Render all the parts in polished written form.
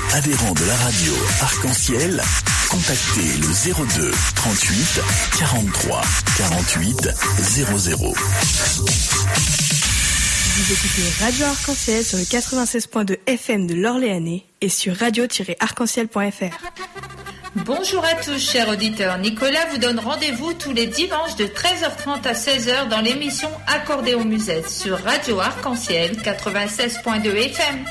Adhérent de la radio Arc-en-Ciel, contactez le 02 38 43 48 00. Vous écoutez Radio Arc-en-Ciel sur le 96.2 FM de l'Orléanais et sur radio-arc-en-ciel.fr. Bonjour à tous, chers auditeurs. Nicolas vous donne rendez-vous tous les dimanches de 13h30 à 16h dans l'émission Accordéon Musette sur Radio Arc-en-Ciel 96.2 FM.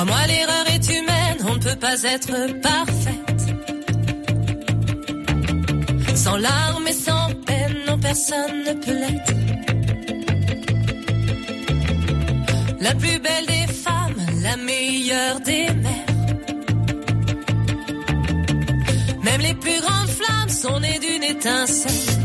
Crois-moi, l'erreur est humaine, on ne peut pas être parfaite. Sans larmes et sans peine, non, personne ne peut l'être. La plus belle des femmes, la meilleure des mères. Même les plus grandes flammes sont nées d'une étincelle.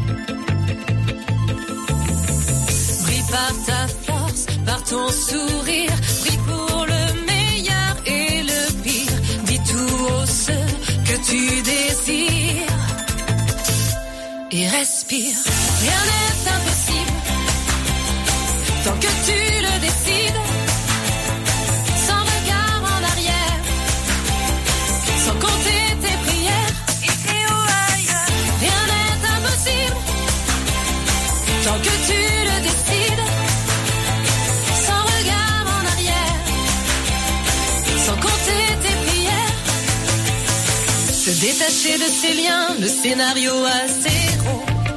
Brille par ta force, par ton sourire, brille pour le meilleur et le pire. Dis tout haut ce que tu désires et respire. Rien n'est impossible tant que tu le décides. Sans regard en arrière, sans compter tes prières. Rien n'est impossible tant que tu le décides. Sans regard en arrière, sans compter tes prières. Se détacher de ses liens, le scénario à zéro.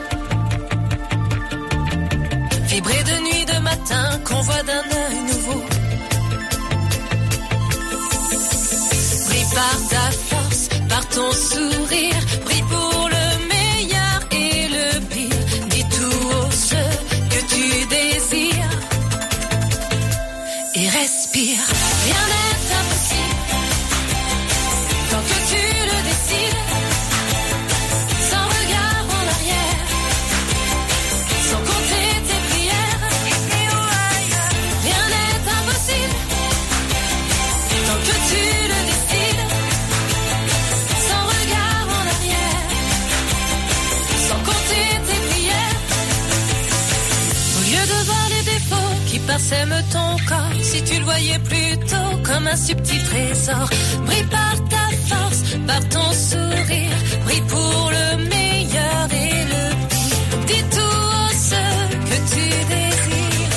Vibrer de nuit, de matin, qu'on voit d'un œil nouveau. Brille par ta force, par ton sourire, brille pour le meilleur et le pire. Dis tout haut ce que tu désires et respire. Rien n'est impossible tant que tu le décides. Sans regard en arrière, sans compter tes prières. Rien n'est impossible tant que tu le décides. Sans regard en arrière, sans compter tes prières. Au lieu de voir les défauts qui parsèment ton corps, si tu le voyais plutôt comme un subtil trésor. Brille par ta force, par ton sourire, brille pour le meilleur et le pire. Dis tout haut ce que tu désires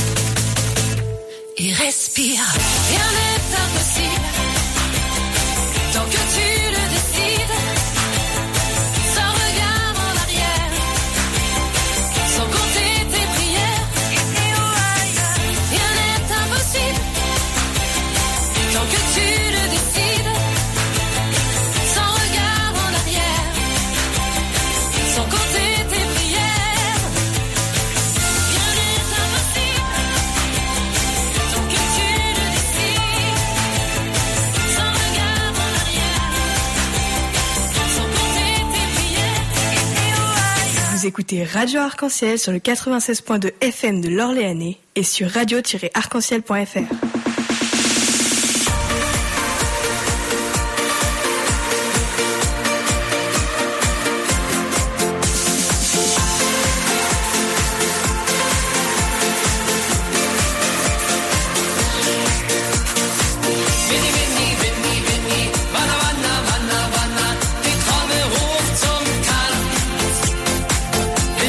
et respire. Rien n'est impossible tant que tu le décides. Sans regard en arrière, sans compter tes prières. Rien n'est impossible tant que tu le décides. Sans regard en arrière, sans compter tes prières. Rien n'est impossible tant que tu le décides. Sans regard en arrière, sans compter tes prières. Vous écoutez Radio Arc-en-Ciel sur le 96.2 FM de l'Orléanais et sur radio-arc-en-ciel.fr.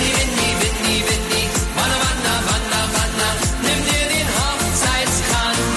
Nimm dir den Hochzeitskranz.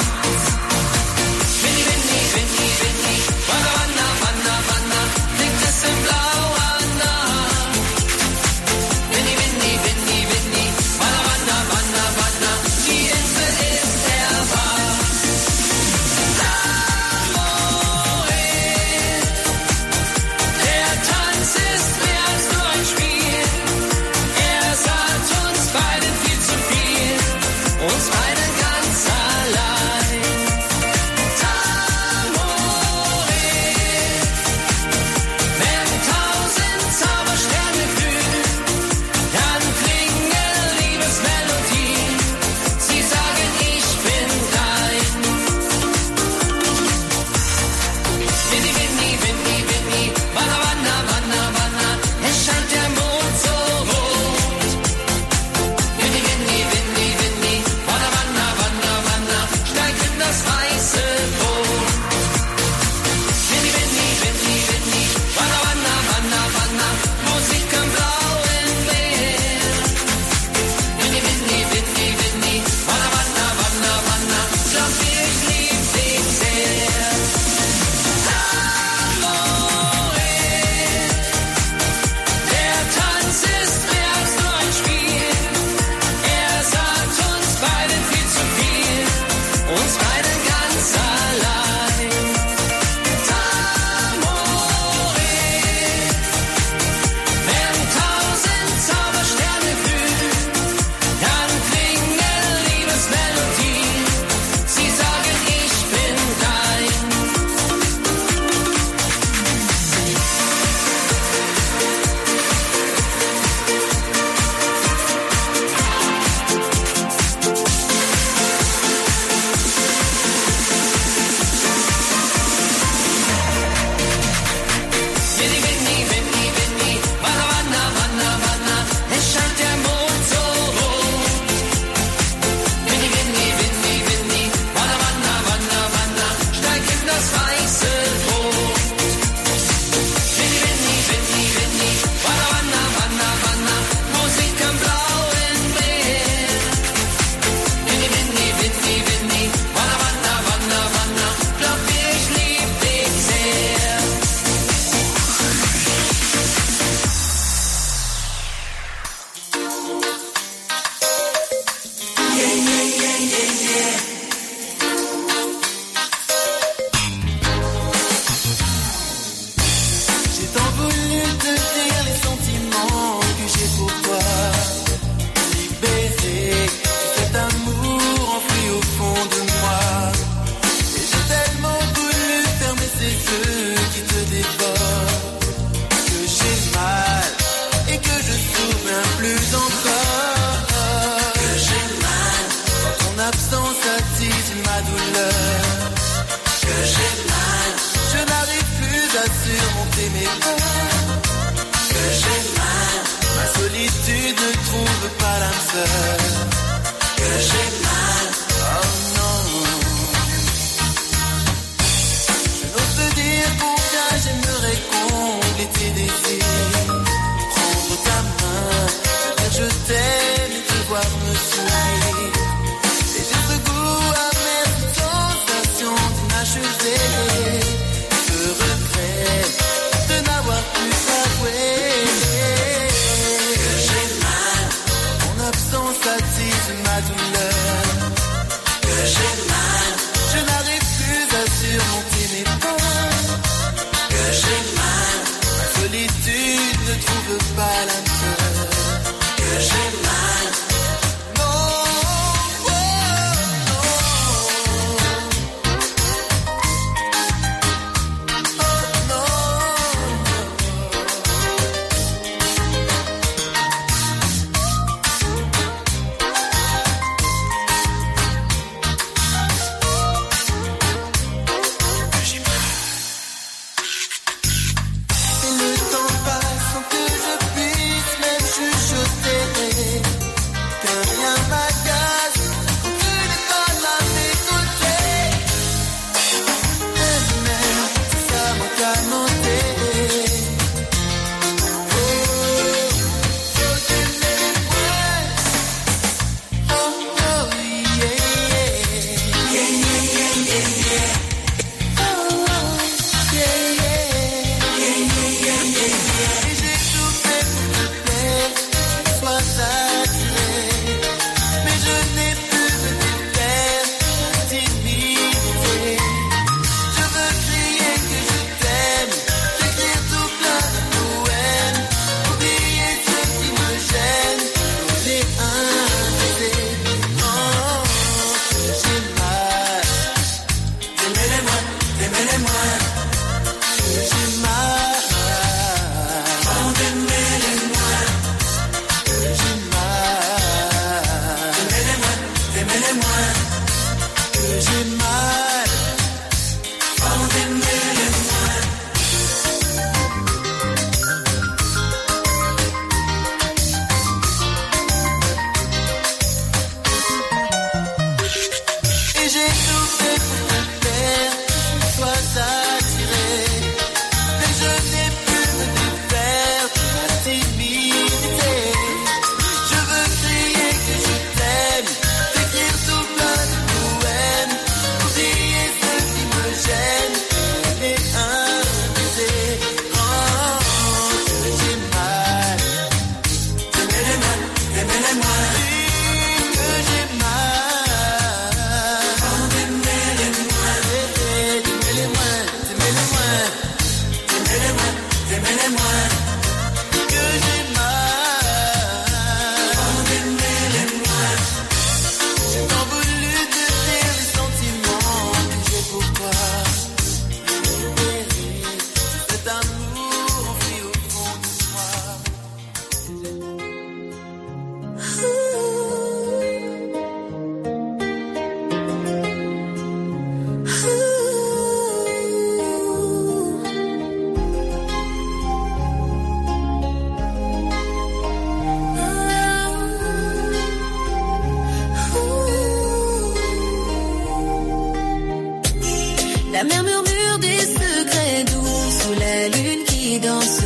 La mer murmure des secrets doux sous la lune qui danse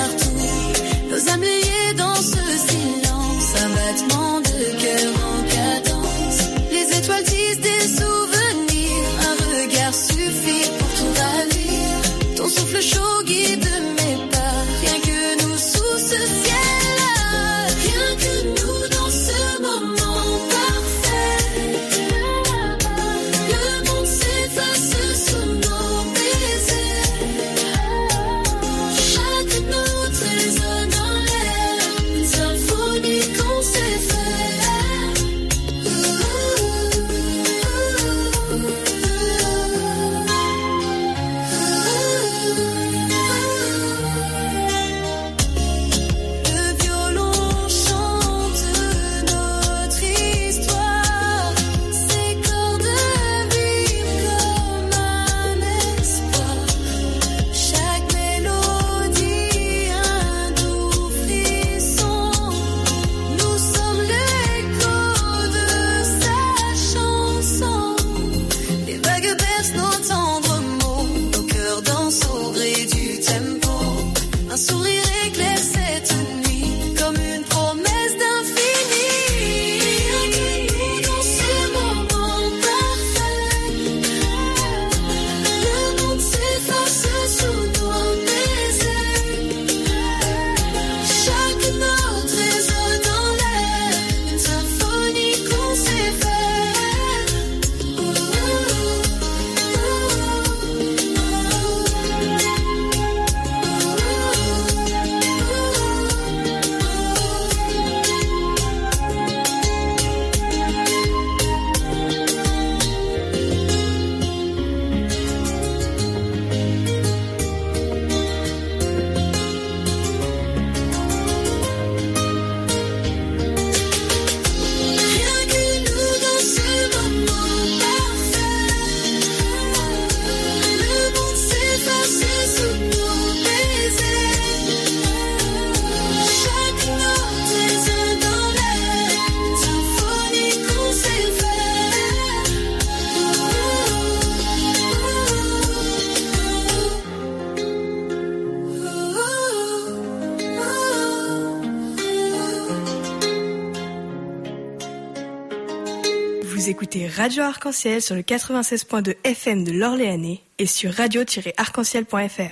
partout. Nos âmes liées dans ce silence, un battement de cœur en cadence. Les étoiles disent des souvenirs, un regard suffit pour tout ravir. Ton souffle chaud guide mes pas, rien que nous sous ce ciel-là. Rien que nous dans ce moment parfait. Vous écoutez Radio Arc-en-Ciel sur le 96.2 FM de l'Orléanais et sur radio-arc-en-ciel.fr.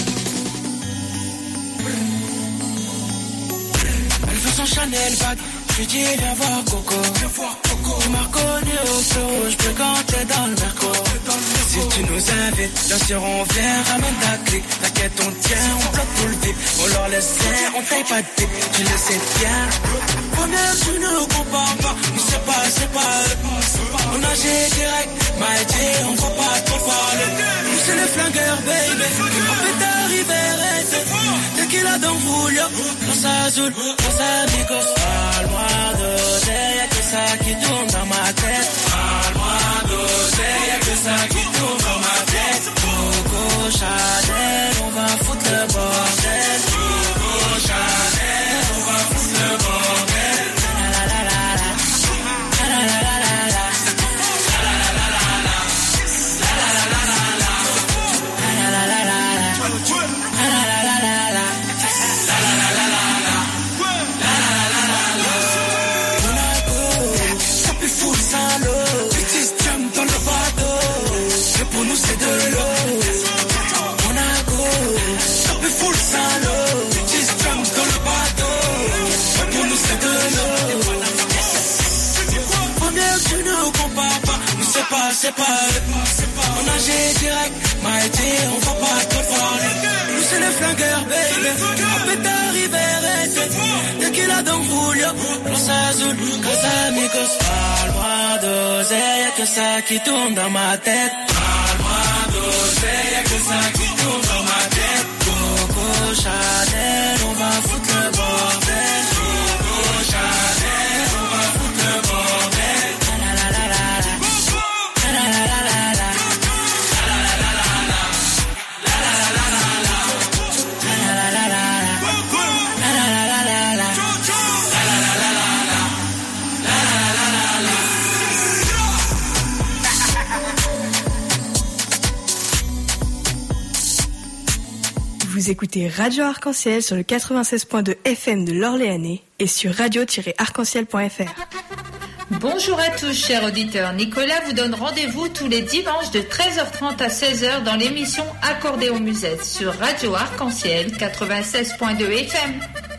Chanel bag, lui dis viens voir Coco. Tu m'as reconnu au flow, je peux canter dans le Merco. Si tu nous invites, bien sûr on vient, ramène ta clique. T'inquiète on tient, on bloque tout le vide. On leur laisse rien, on taille pas de pipe, tu le sais bien. Première tu ne compares pas, mais c'est pas eux. On agit direct, m'a dit on va pas trop parler. Nous c'est les flingueurs baby, on peut arriver resté. Tequila dans Julio, dans sa Azul, dans sa Amigos. Parle-moi d'oseille, y'a que ça qui tourne dans ma tête. Parle-moi d'oseille, y'a que ça qui tourne dans ma tête. Coco Chanel, on va foutre le bordel. Coco Chanel, on va foutre le bordel. La la la la, la la la la la, la la la la la, la la la la la, la la la la la, la la la la la. C'est de l'eau, Monaco, ça fait full salaud. Just jump dans le bateau, pour nous c'est de l'eau. Première tu ne compares pas, nous c'est pas eux. On agit direct, m'a dit on va pas trop parler. Nous c'est les flingueurs baby, on peut arriver resté. Tequila dans Julio, Los Azul, Casa Amigos. Parle-moi d'oseille, y'a que ça qui tourne dans ma tête. Y'a que ça qui tourne dans ma tête. Coco Chanel, on va foutre le bordel. Coco Chanel, on va foutre le bordel. La la la la la, la la la la la, la la la la la, la la la la la, la la la la la, la la la la la, la la la la la, la la la la la. Vous écoutez Radio Arc-en-Ciel sur le 96.2 FM de l'Orléanais et sur radio-arc-en-ciel.fr. Bonjour à tous, chers auditeurs. Nicolas vous donne rendez-vous tous les dimanches de 13h30 à 16h dans l'émission Accordéon Musette sur Radio Arc-en-Ciel 96.2 FM.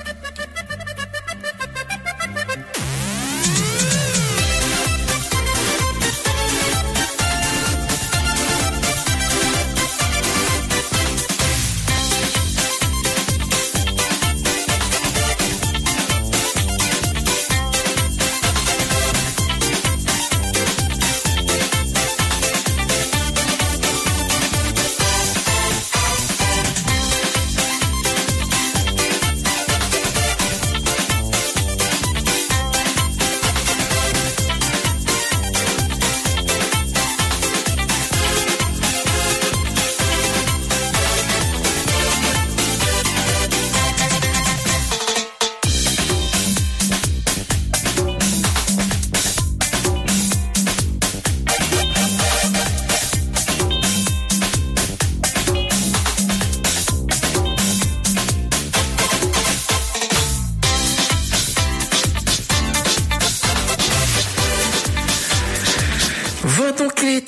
Donc il est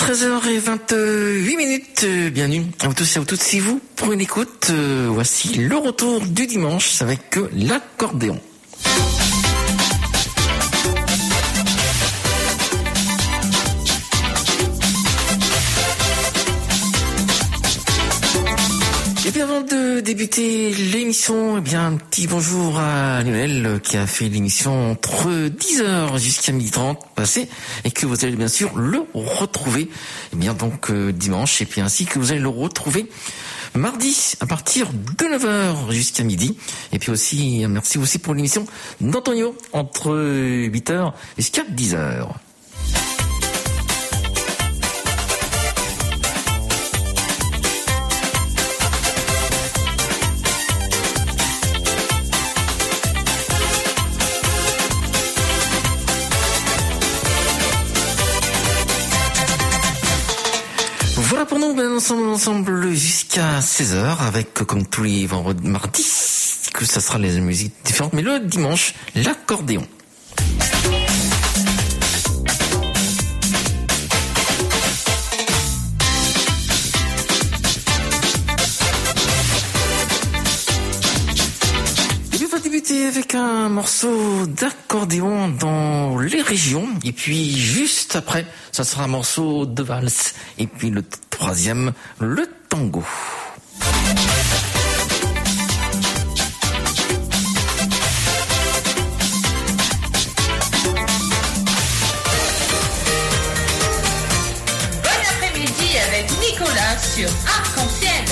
13h28. Bienvenue à vous tous et à vous toutes. Si vous pour une écoute, voici le retour du dimanche avec l'accordéon. Et bien avant de débuter l'émission, eh bien un petit bonjour à Lionel qui a fait l'émission entre 10h jusqu'à 12h30 passé et que vous allez bien sûr le retrouver bien donc dimanche et puis ainsi que vous allez le retrouver mardi à partir de 9h jusqu'à midi. Et puis aussi merci aussi pour l'émission d'Antonio entre 8h jusqu'à 10h. Voilà pour nous, ben, ensemble jusqu'à 16h avec, comme tous les vendredis, mardis, que ça sera les musiques différentes, mais le dimanche, l'accordéon. commencer avec un morceau d'accordéon dans les régions. Et puis, juste après, ça sera un morceau de valse. Et puis, le troisième, le tango. Bon après-midi avec Nicolas sur Arc-en-Ciel.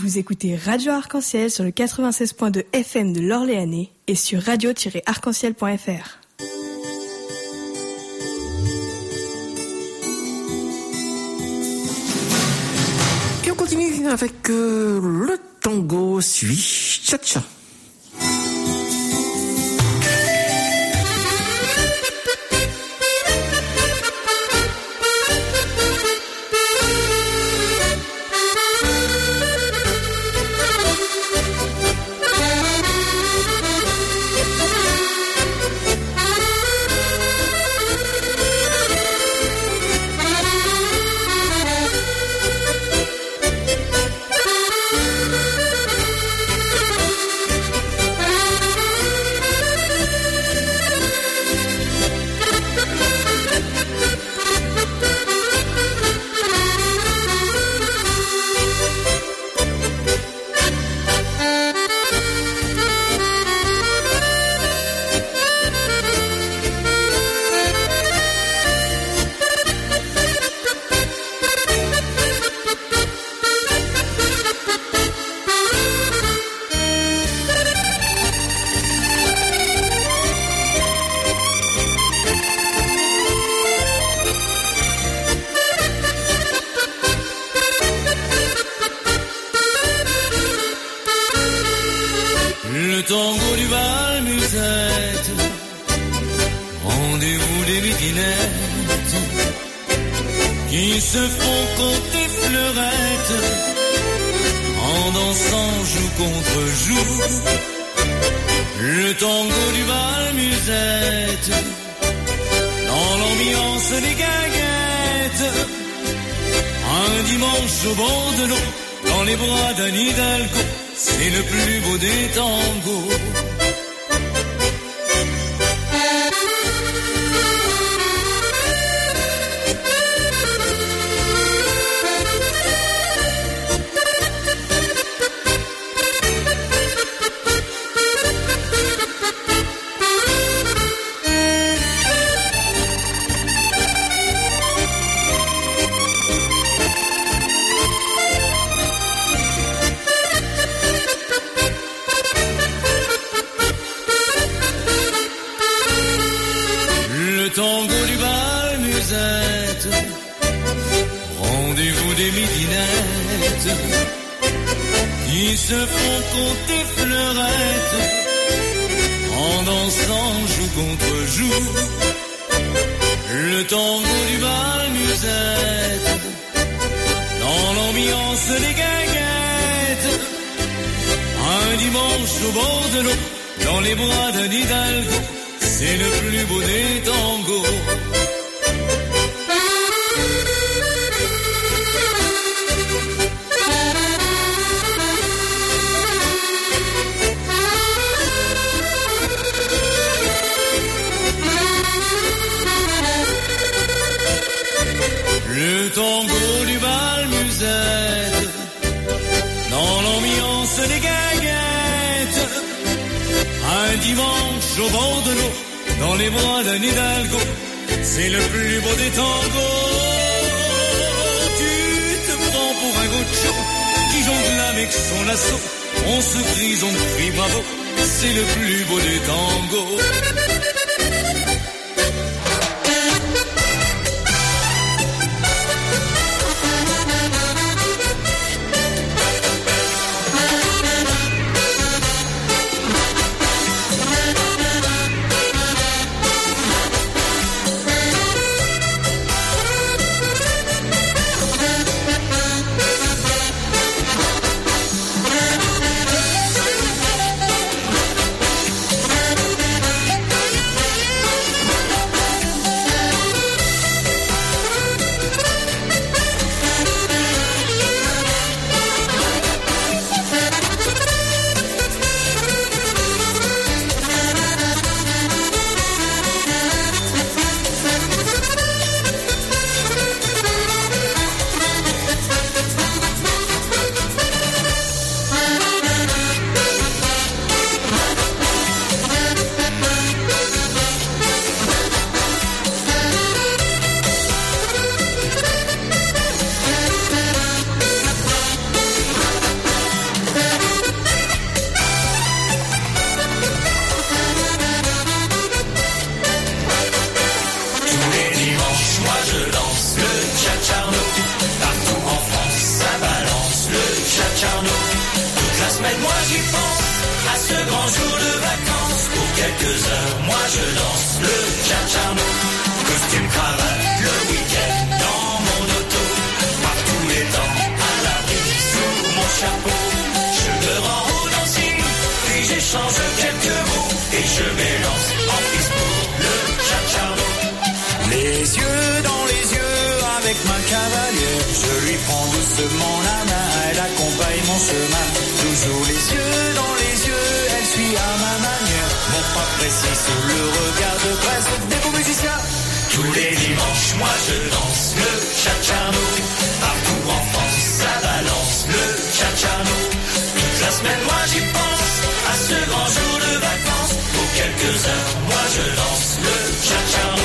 Vous écoutez Radio Arc-en-Ciel sur le 96.2 FM de l'Orléanais et sur radio-arc-en-ciel.fr. Et on continue avec le tango suivi cha-cha. Le tango du bal musette, rendez-vous des midinettes qui se font compter fleurettes en dansant joue contre joue. Le tango du bal musette, dans l'ambiance des guinguettes, un dimanche au bord de l'eau, dans les bras d'un hidalgo. C'est le plus beau des tangos. Tango du bal musette, rendez-vous des midinettes qui se font compter fleurettes en dansant joue contre joue. Le tango du bal musette, dans l'ambiance des guinguettes, un dimanche au bord de l'eau, dans les bras d'un hidalgo. C'est le plus beau des tangos. Le tango du bal musette, dans l'ambiance des guinguettes, un dimanche au bord de l'eau, dans les bras d'un hidalgo, c'est le plus beau des tangos. Tu te prends pour un gaucho qui jongle avec son lasso. On se crie, on crie bravo, c'est le plus beau des tangos. semaine, moi j'y pense à ce grand jour de vacances. Pour quelques heures, moi je danse le cha-cha-no. Costume, cravate, le week-end dans mon auto. Par tous les temps, à l'abri, sous mon chapeau. Je me rends au dancing, puis j'échange quelques mots. Et je m'élance en piste pour le cha-cha-no. Les yeux dans les yeux avec ma cavalière. Je lui prends doucement la main, elle accompagne mon chemin. Toujours les yeux dans les yeux, elle suit à ma manière. Mon pas précis sous le regard de presque des beaux musiciens. Tous les dimanches, moi je danse le cha-cha-no. Partout en France, ça balance le cha-cha-no. Toute la semaine, moi j'y pense à ce grand jour de vacances. Pour quelques heures, moi je danse le cha-cha-no.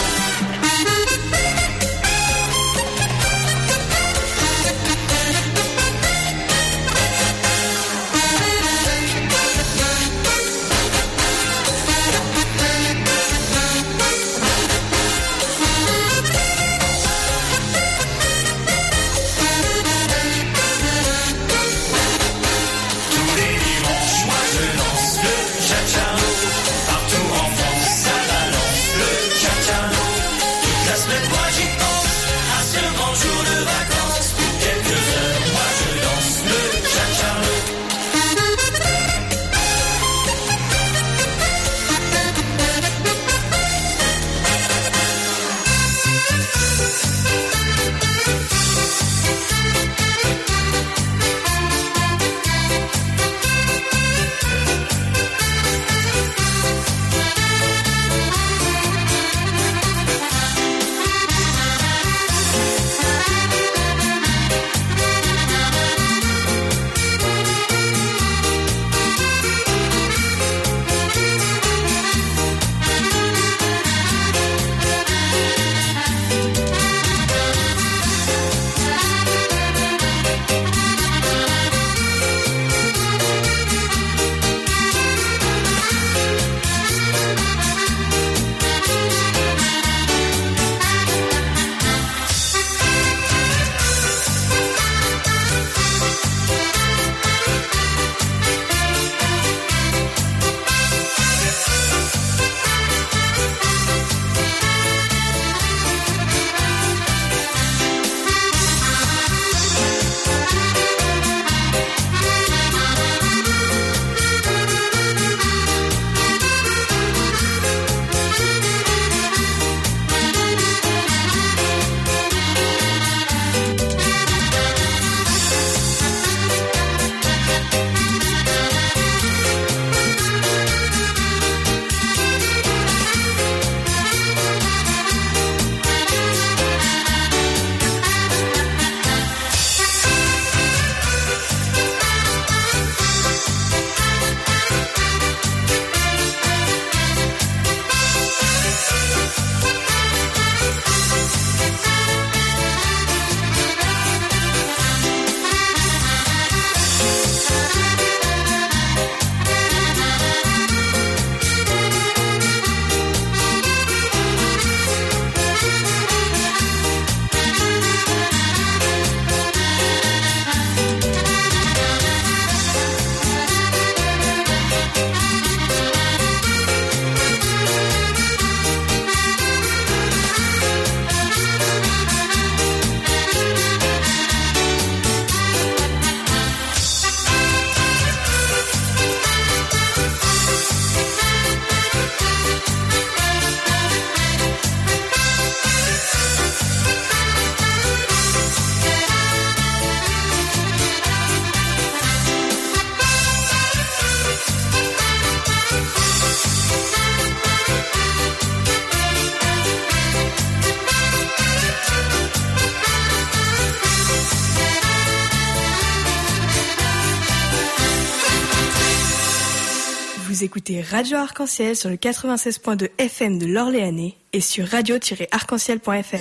Vous écoutez Radio Arc-en-Ciel sur le 96.2 FM de l'Orléanais et sur radio-arc-en-ciel.fr.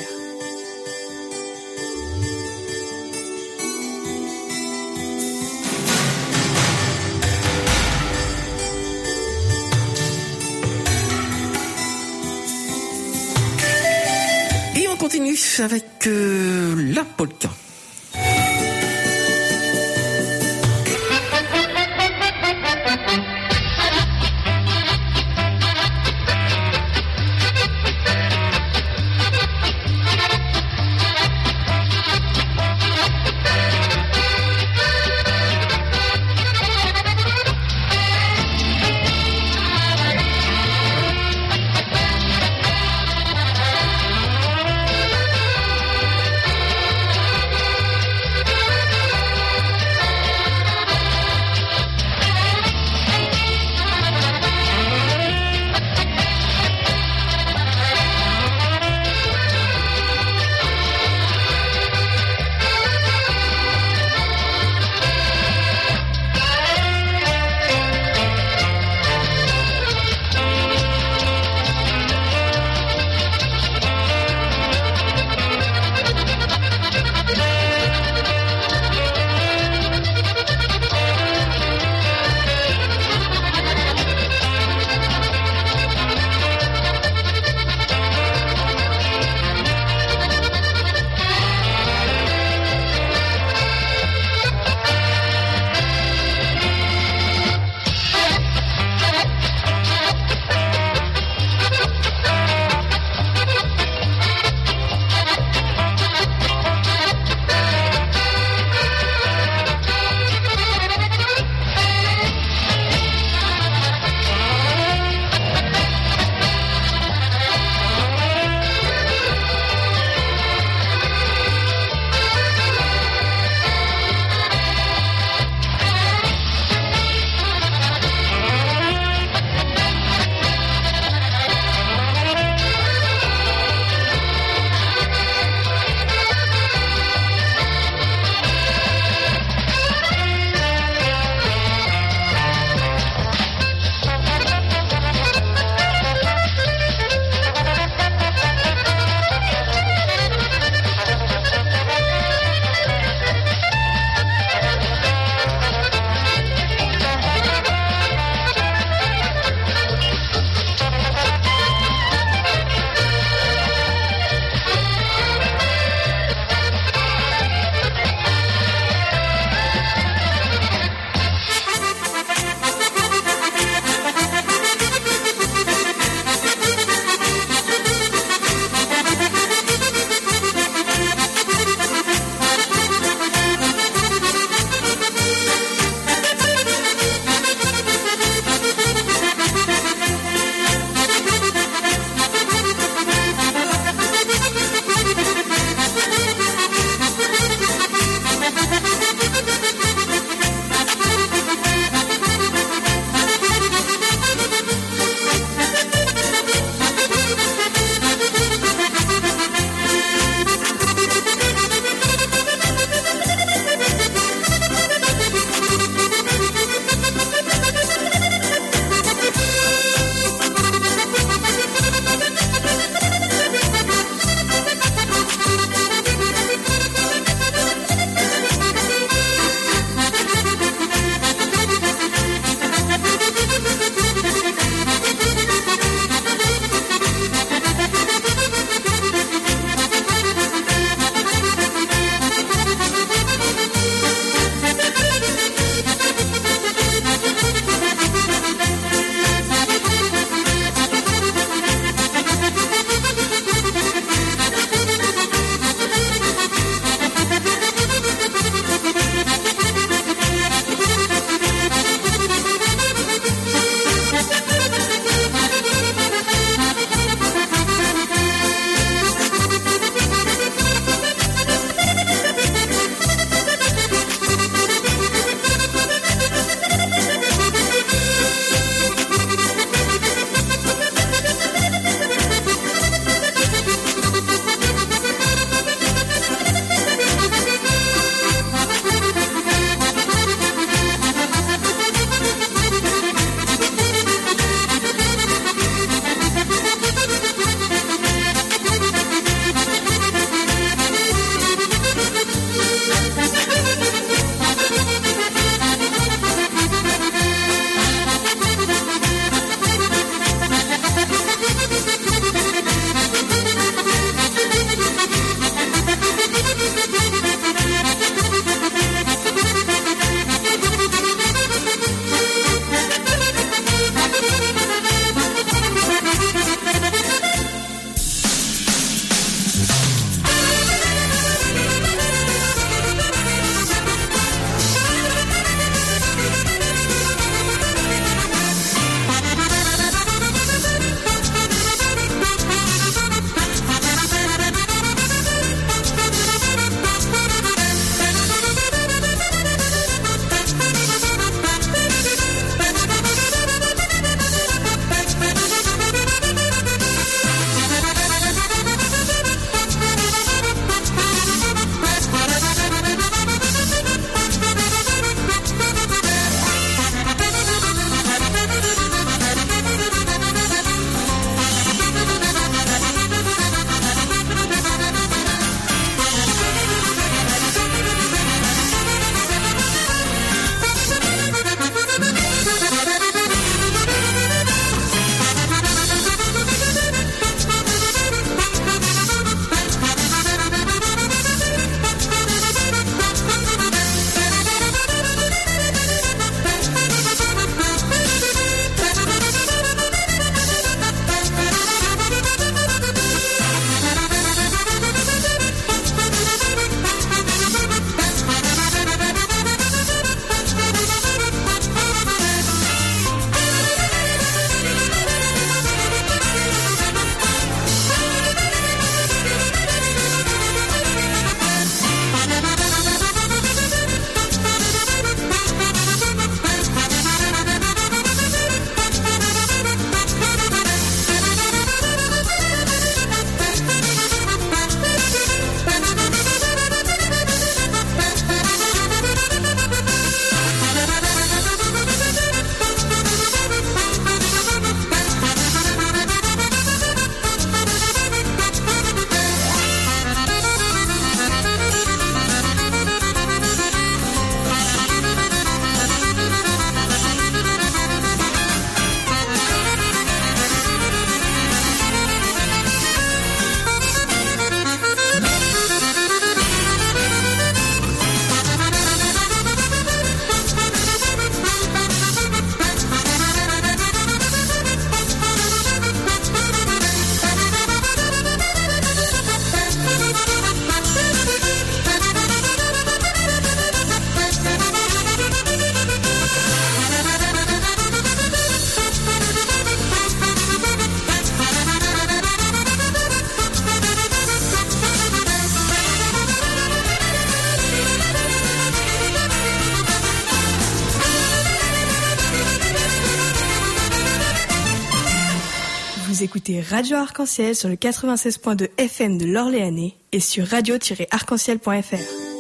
Et on continue avec la polka. Vous écoutez Radio Arc-en-Ciel sur le 96.2 FM de l'Orléanais et sur radio-arc-en-ciel.fr.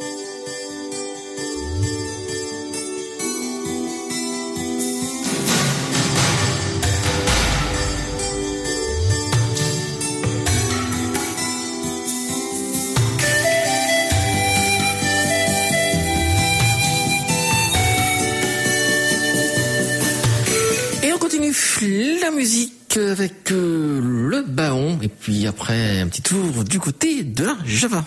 La musique avec le Baon et puis après un petit tour du côté de la Java.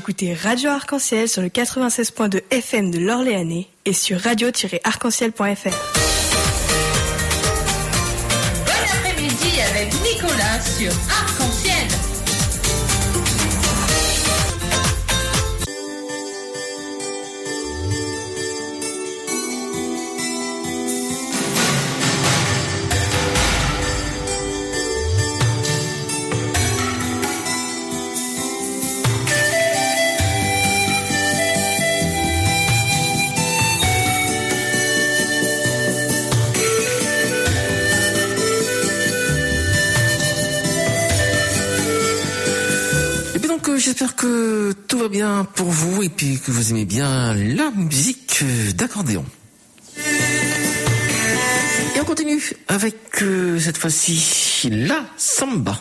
écoutez Radio Arc-en-Ciel sur le 96.2 FM de l'Orléanais et sur radio-arc-en-ciel.fr. Bon après-midi avec Nicolas sur Arc-en-Ciel. J'espère que tout va bien pour vous et puis que vous aimez bien la musique d'accordéon. Et on continue avec cette fois-ci la samba.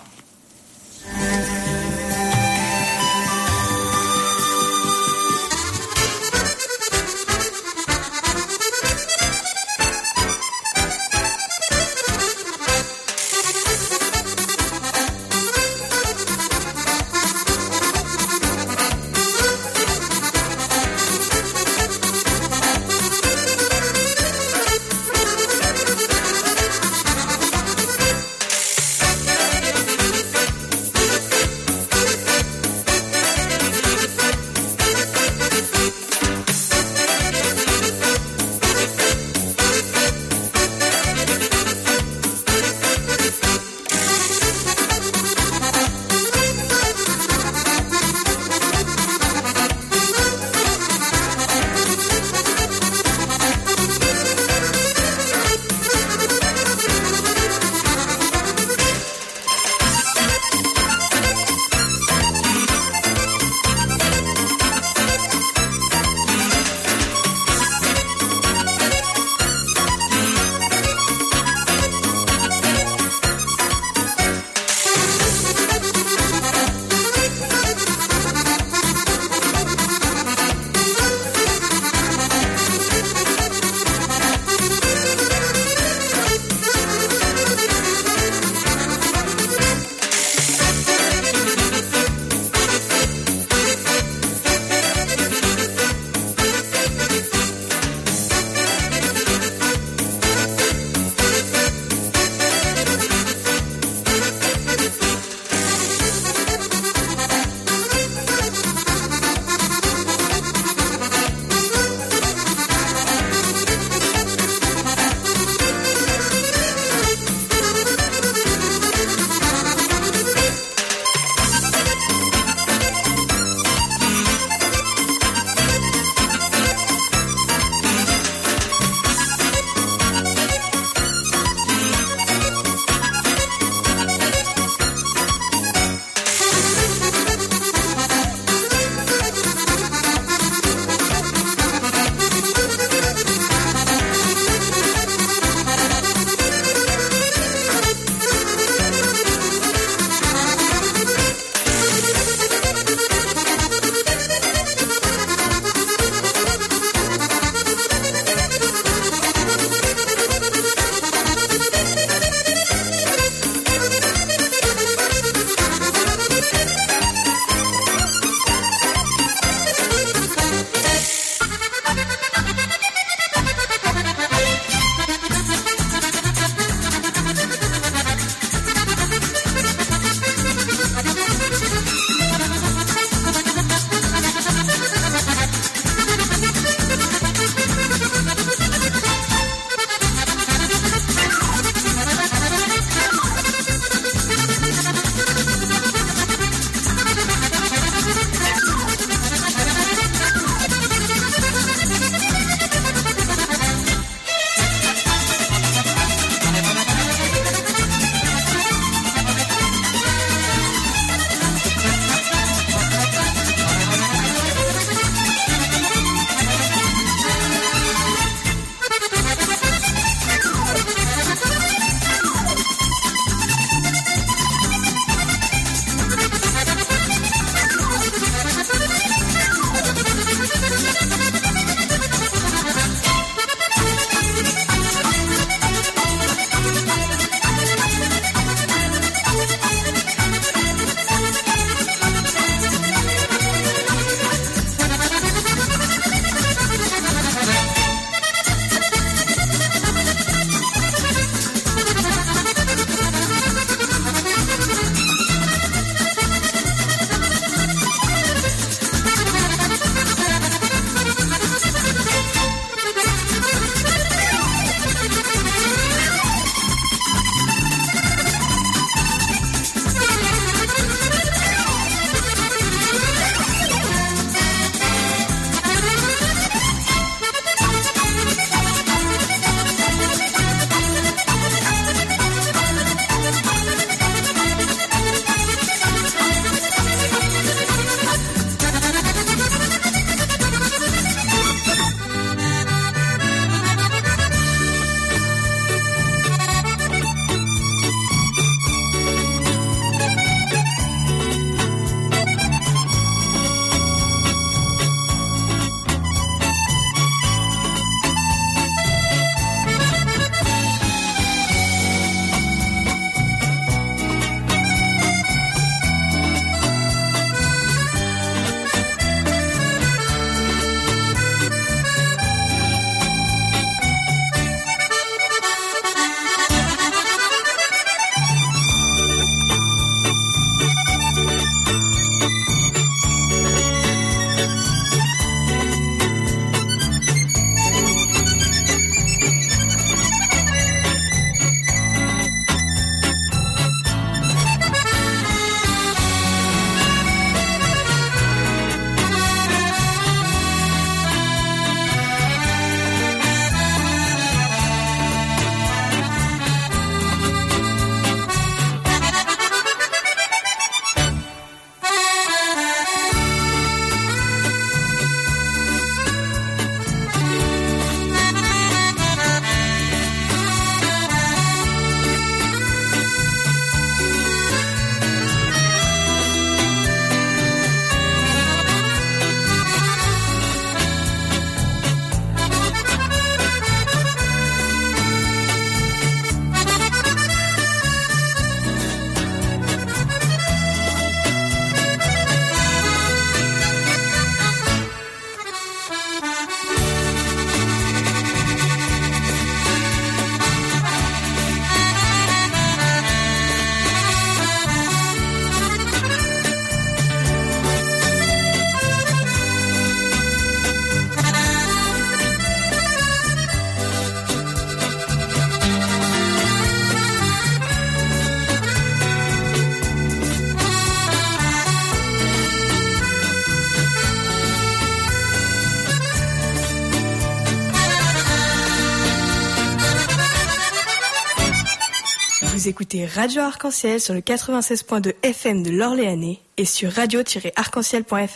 Vous écoutez Radio Arc-en-Ciel sur le 96.2 FM de l'Orléanais et sur radio-arc-en-ciel.fr.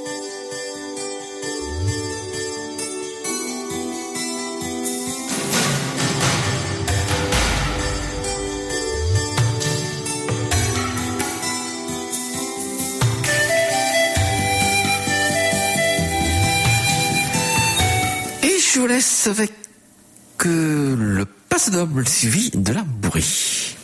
Je vous laisse avec le passe double suivi de la bourrie.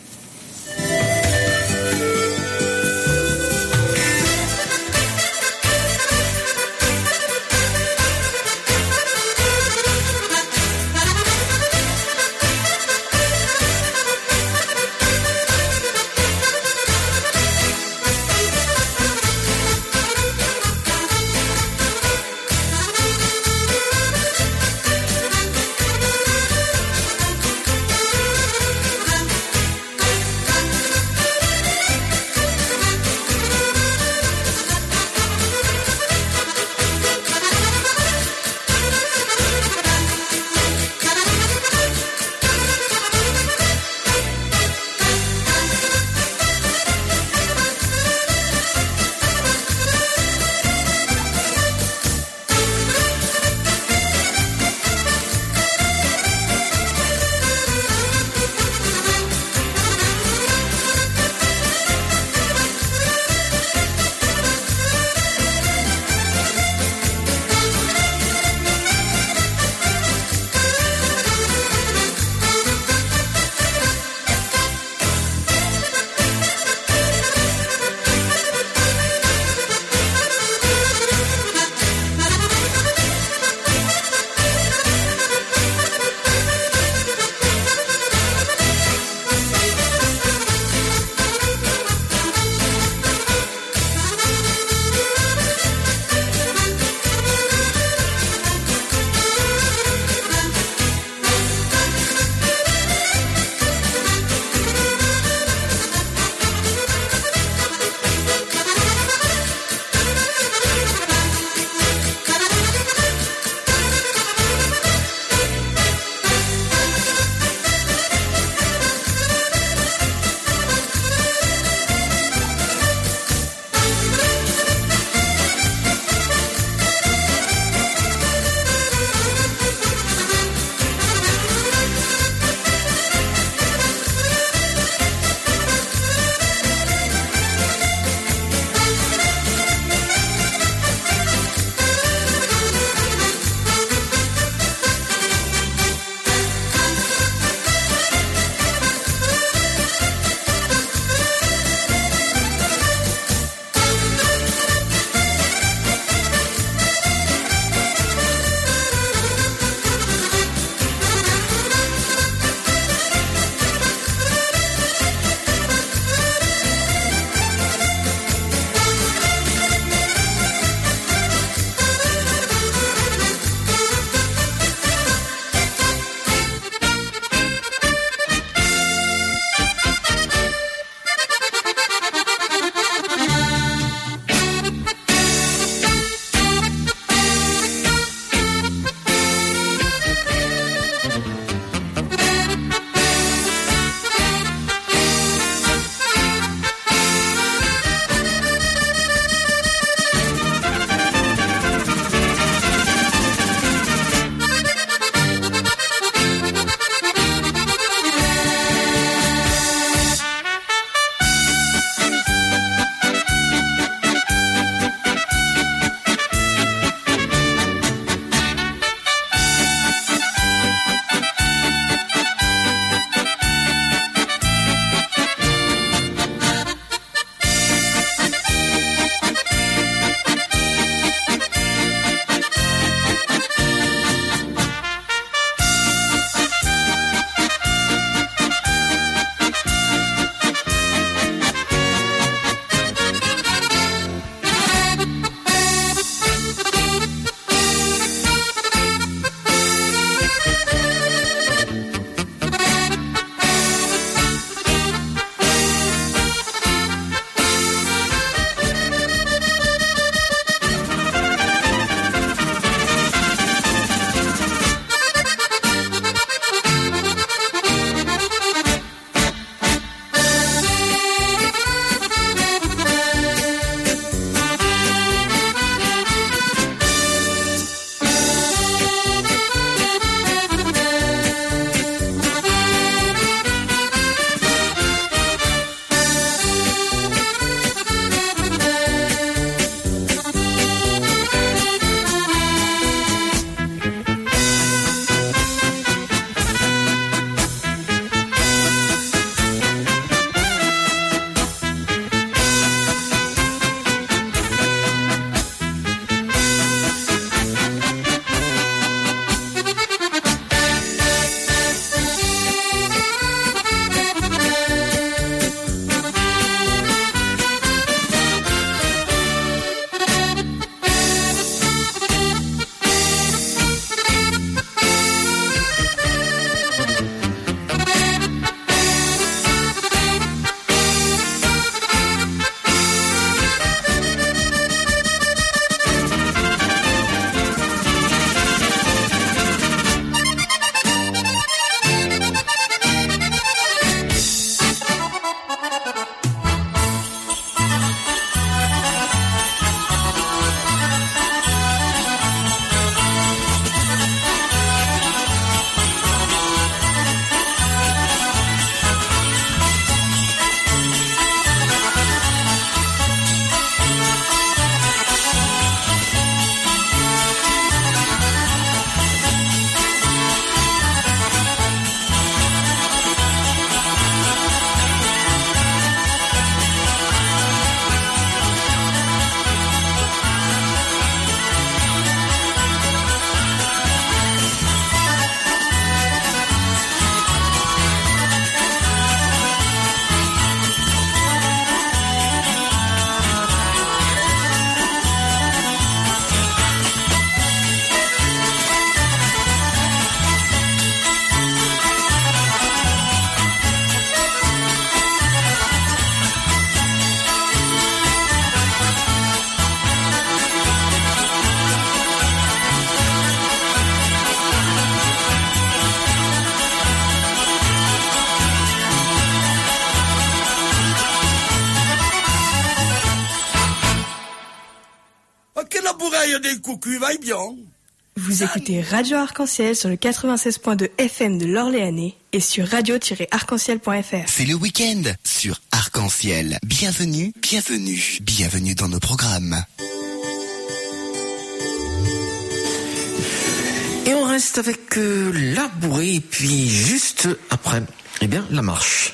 le coucou va bien. Vous écoutez Radio Arc-en-Ciel sur le 96.2 FM de l'Orléanais et sur radio-arc-en-ciel.fr. C'est le week-end sur Arc-en-Ciel. Bienvenue, bienvenue, bienvenue dans nos programmes. Et on reste avec la bourrée et puis juste après, eh bien, la marche.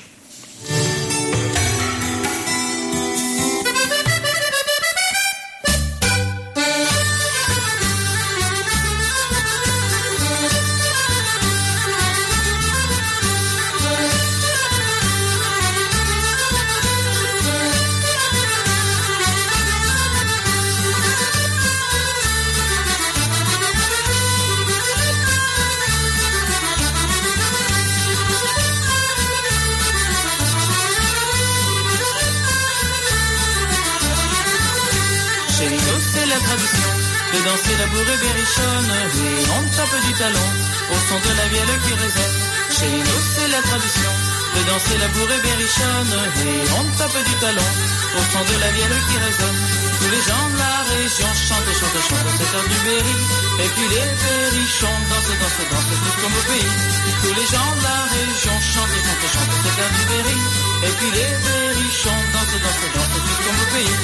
De danser la bourrée berrichonne et on tape du talon au son de la vielle qui résonne. Chez nous c'est la tradition de danser la bourrée berrichonne et on tape du talon au son de la vielle qui résonne. Tous les gens de la région chantent, chantent, chantent cette heure du Berry. Et puis les berrichons dansent, dansent, dansent tous comme au pays. Tous les gens de la région chantent, chantent, chantent cette heure du Berry. Et puis les berrichons dansent, dansent, dansent tous comme au pays.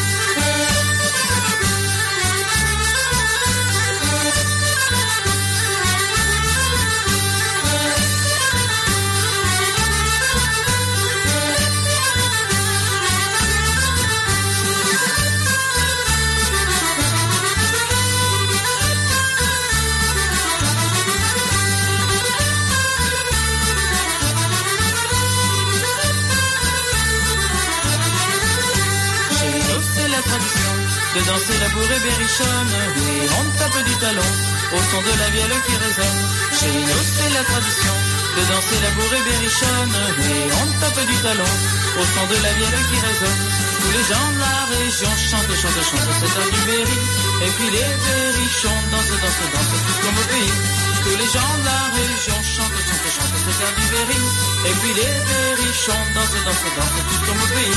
De danser la bourrée berrichonne et on tape du talon au son de la vielle qui résonne. Chez nous c'est la tradition de danser la bourrée berrichonne et on tape du talon au son de la vielle qui résonne. Tous les gens de la région chantent, chantent, chantent cette heure du Berry. Et puis les berrichons dansent, dansent, dansent tous comme au pays. Tous les gens de la région chantent, chantent, chantent cette heure du Berry. Et puis les berrichons dansent, dansent, dansent tous comme au pays.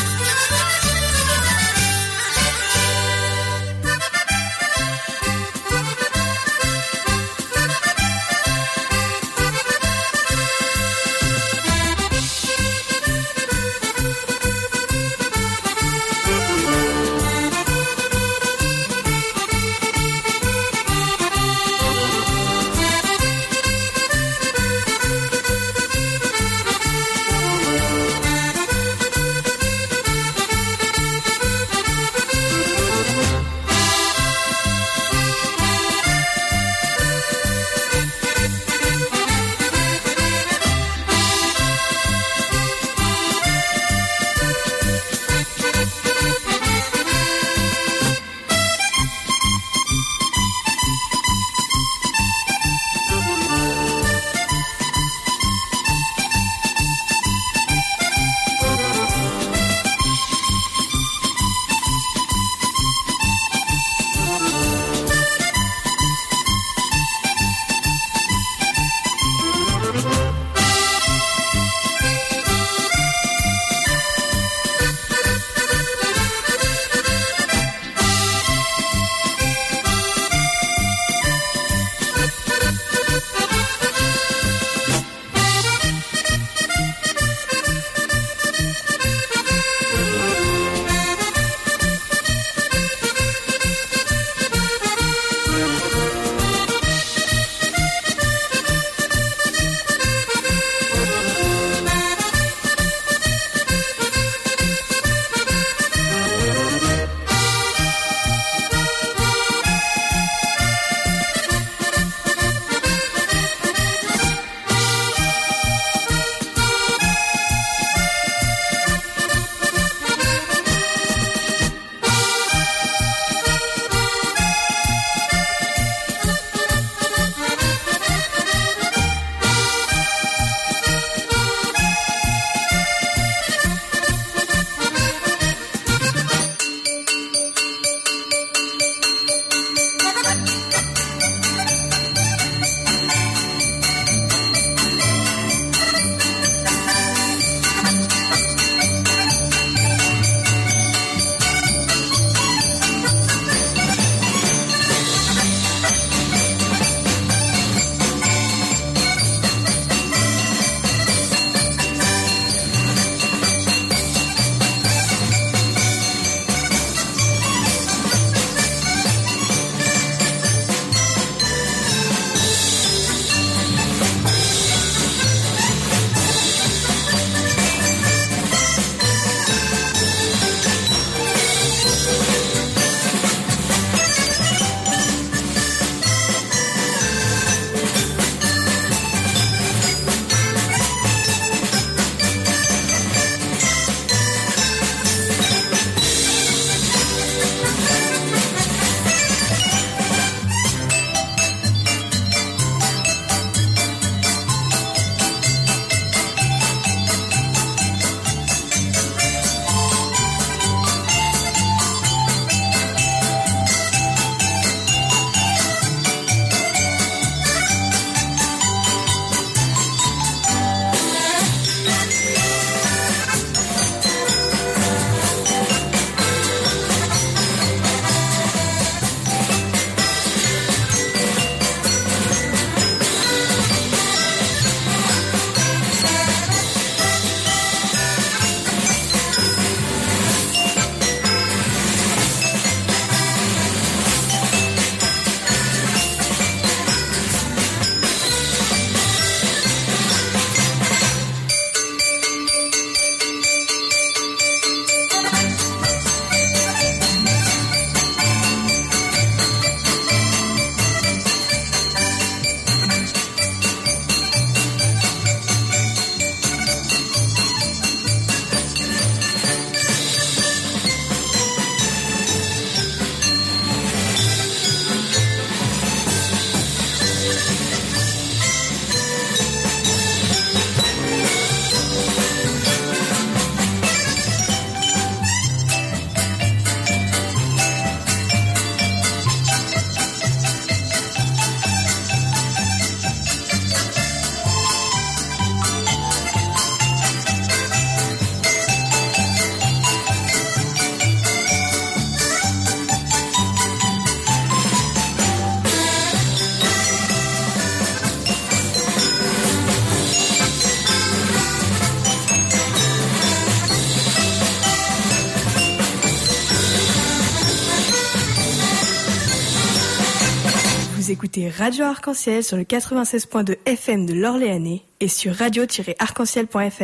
Vous écoutez Radio Arc-en-Ciel sur le 96.2 FM de l'Orléanais et sur radio-arc-en-ciel.fr.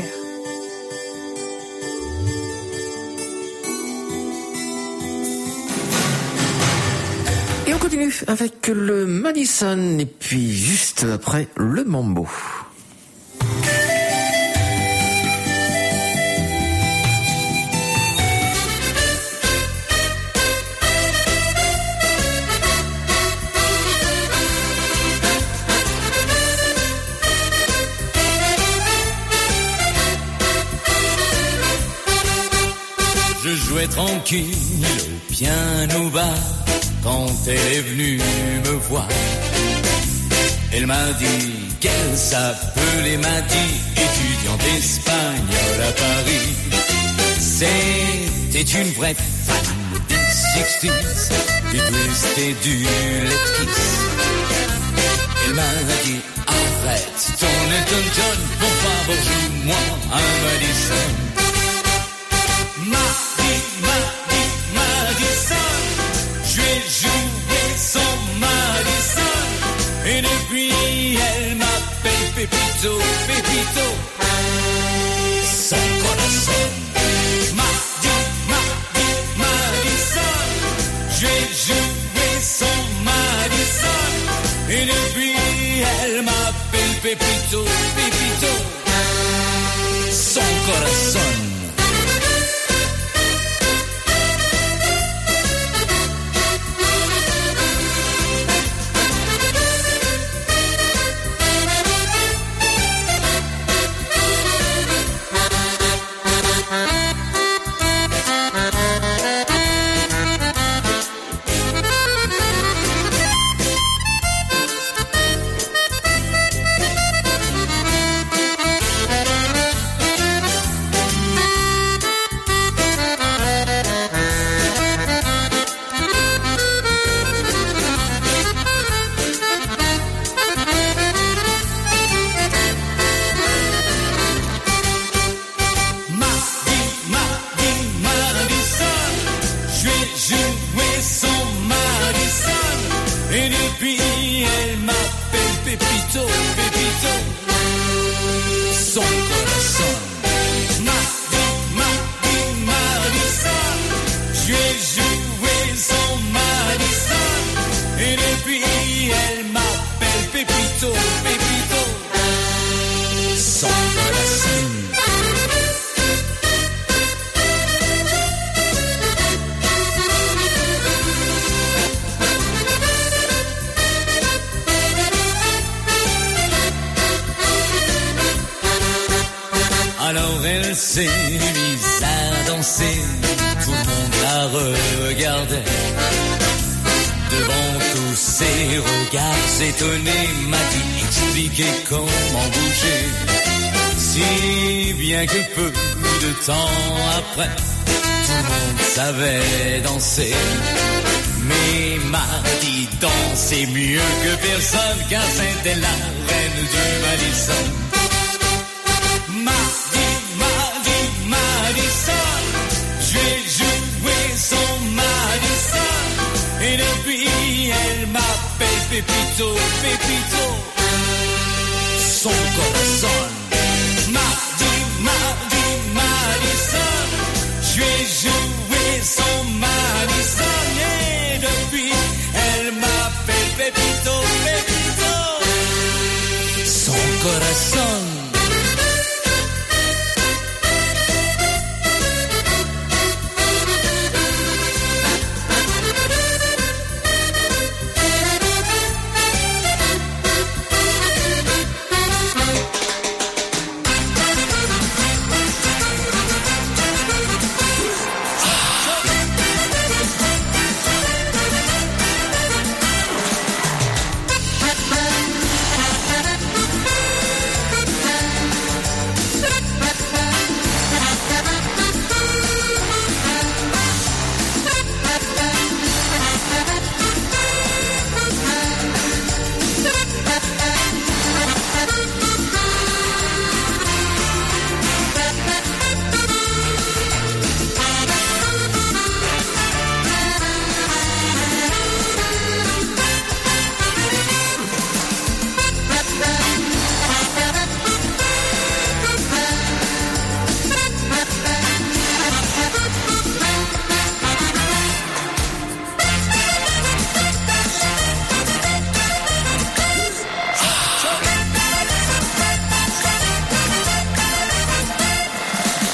Et on continue avec le Madison et puis juste après le Mambo. Je jouais tranquille au piano bar quand elle est venue me voir. Elle m'a dit qu'elle s'appelait Maddy, étudiante espagnole à Paris. C'était une vraie fan des 60s, du twist et du let kiss. Elle m'a dit arrête ton Elton John, pour favor joue-moi un Madison. Madison, je vais jouer son Madison. Et depuis elle m'appelle Pepito, Pepito. Son corazón. Madison, je vais jouer son Madison. Et depuis elle m'appelle Pepito, Pepito. Son corazón. Alors elle s'est mise à danser, tout le monde la regardait. Devant tous ces regards étonnés, m'a dit expliquer comment bouger. Si bien que peu de temps après, tout le monde savait danser. Mais m'a dit danser mieux que personne, car c'était la reine du Madison. Madison, je vais jouer son Madison. Et depuis elle m'appelle Pepito, Pepito. Son corazón. Madison, je vais jouer son Madison. Et depuis elle m'appelle Pepito, Pepito. Son corazón.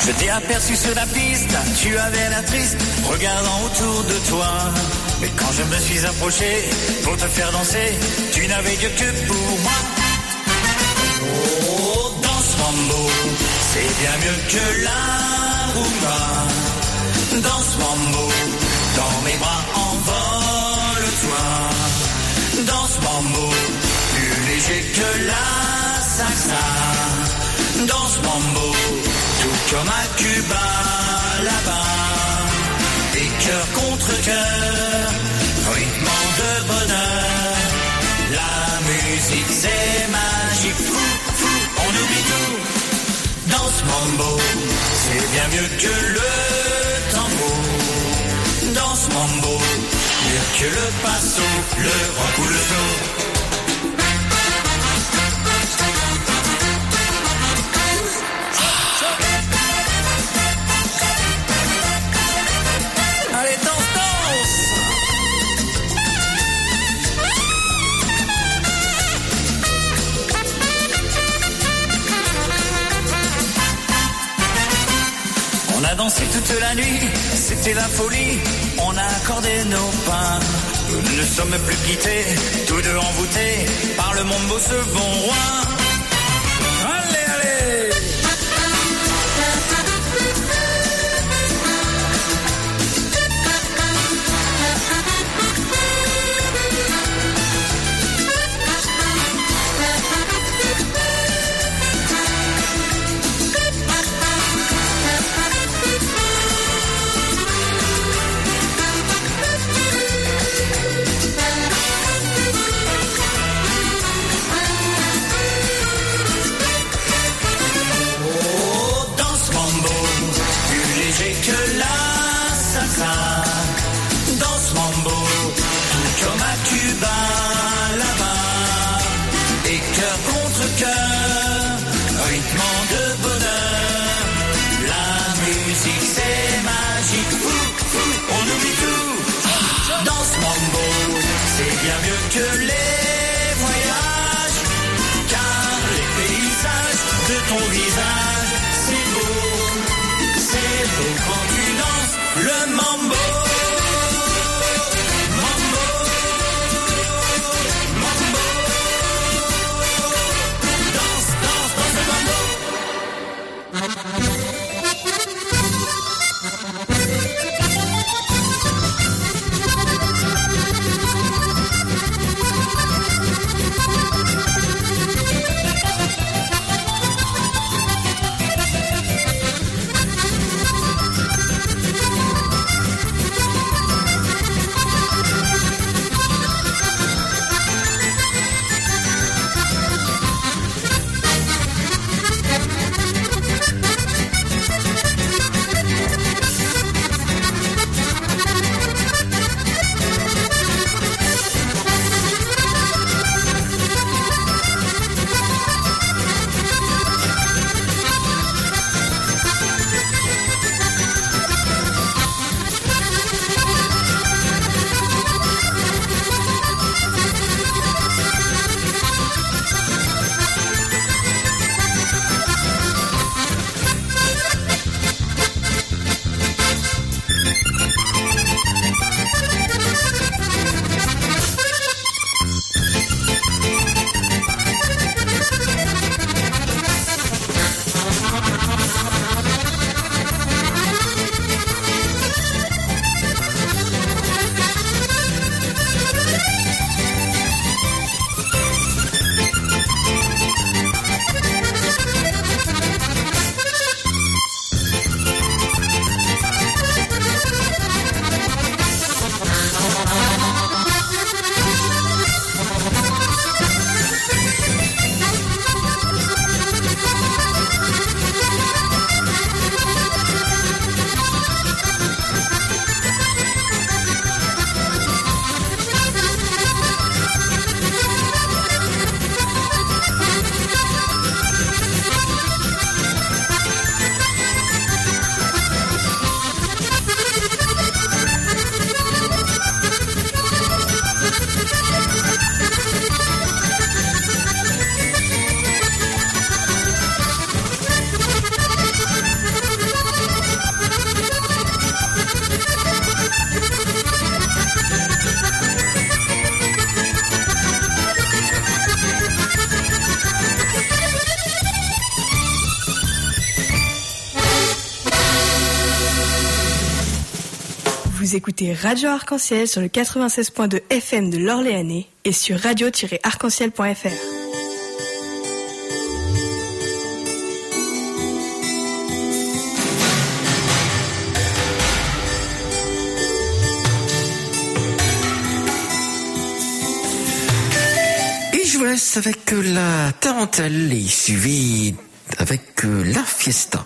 Je t'ai aperçu sur la piste, tu avais l'air triste, regardant autour de toi. Mais quand je me suis approché pour te faire danser, tu n'avais Dieu que pour moi. Oh, danse mambo, c'est bien mieux que la rumba. Danse mambo, dans mes bras envole-toi. Danse mambo, plus léger que la salsa. Danse mambo, tout comme à Cuba là-bas. Et cœur contre cœur, rythme de bonheur. La musique c'est magique, fou, fou, on oublie tout. Danse mambo, c'est bien mieux que le tambour. Danse mambo, mieux que le passo, le rock ou le zoo. Allez, danse, danse! On a dansé toute la nuit, c'était la folie, on a accordé nos pas. Nous ne sommes plus quittés, tous deux envoûtés par le mambo ce bon roi. Allez, allez! Danse mambo, tout comme à Cuba là-bas. Et cœur contre cœur, rythme de bonheur. La musique c'est magique, fou, fou, on oublie tout. Danse mambo, c'est bien mieux que les voyages. Car les paysages de ton visage, c'est beau quand tu danses le mambo. Vous écoutez Radio Arc-en-Ciel sur le 96.2 FM de l'Orléanais et sur radio-arc-en-ciel.fr. Et je vous laisse avec la tarentelle et suivi avec la fiesta.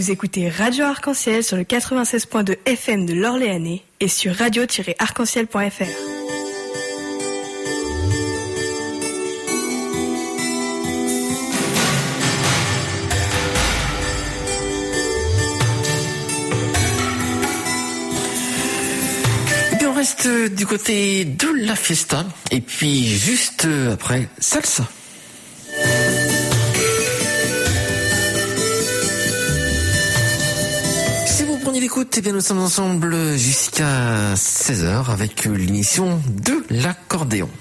Vous écoutez Radio Arc-en-Ciel sur le 96.2 FM de l'Orléanais et sur radio-arc-en-ciel.fr. On reste du côté de la fiesta et puis juste après salsa. Si vous prenez l'écoute, eh bien nous sommes ensemble jusqu'à 16h avec l'émission de l'accordéon.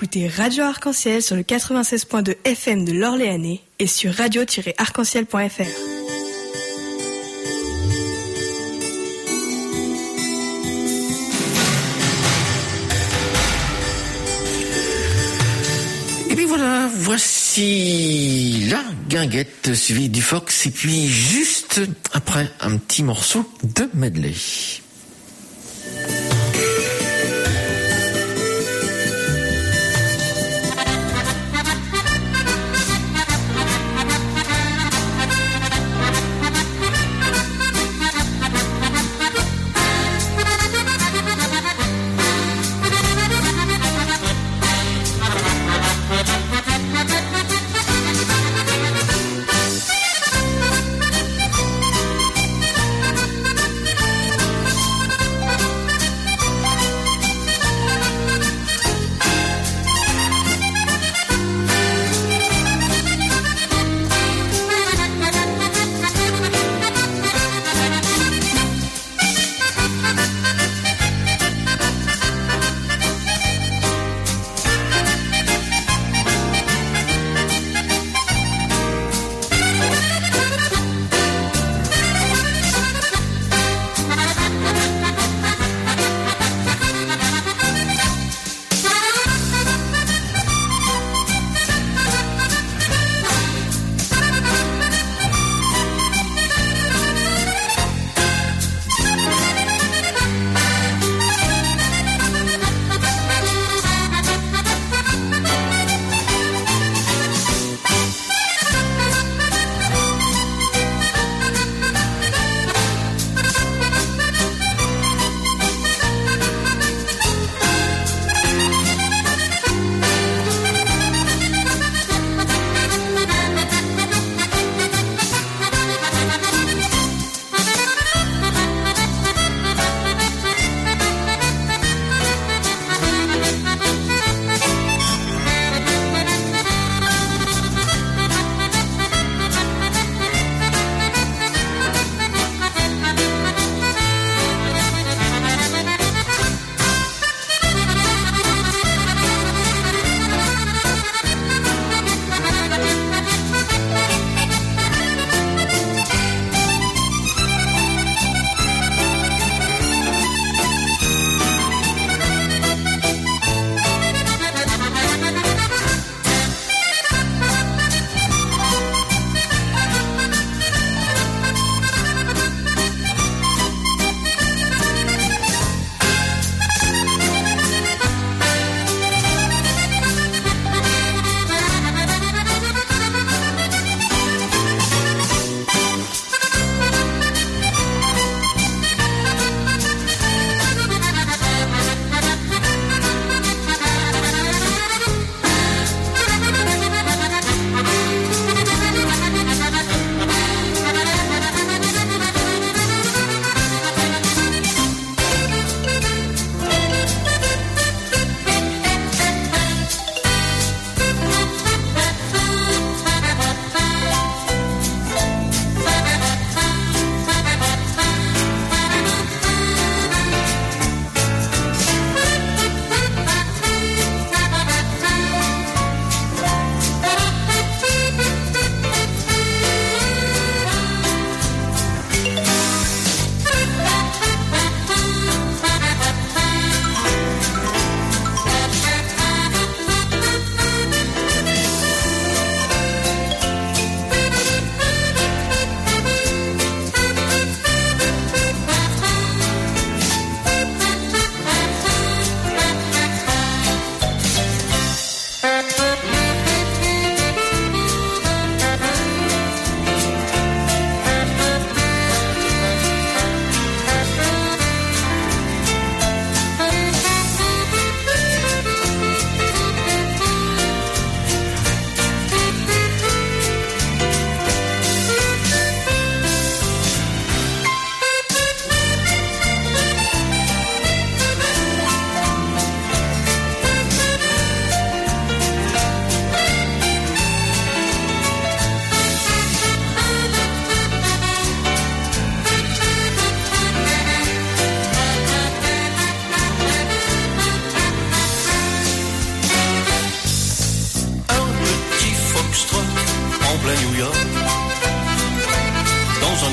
écoutez Radio Arc-en-Ciel sur le 96.2 FM de l'Orléanais et sur radio-arc-en-ciel.fr. Et puis voilà, voici la guinguette suivie du Fox et puis juste après un petit morceau de medley.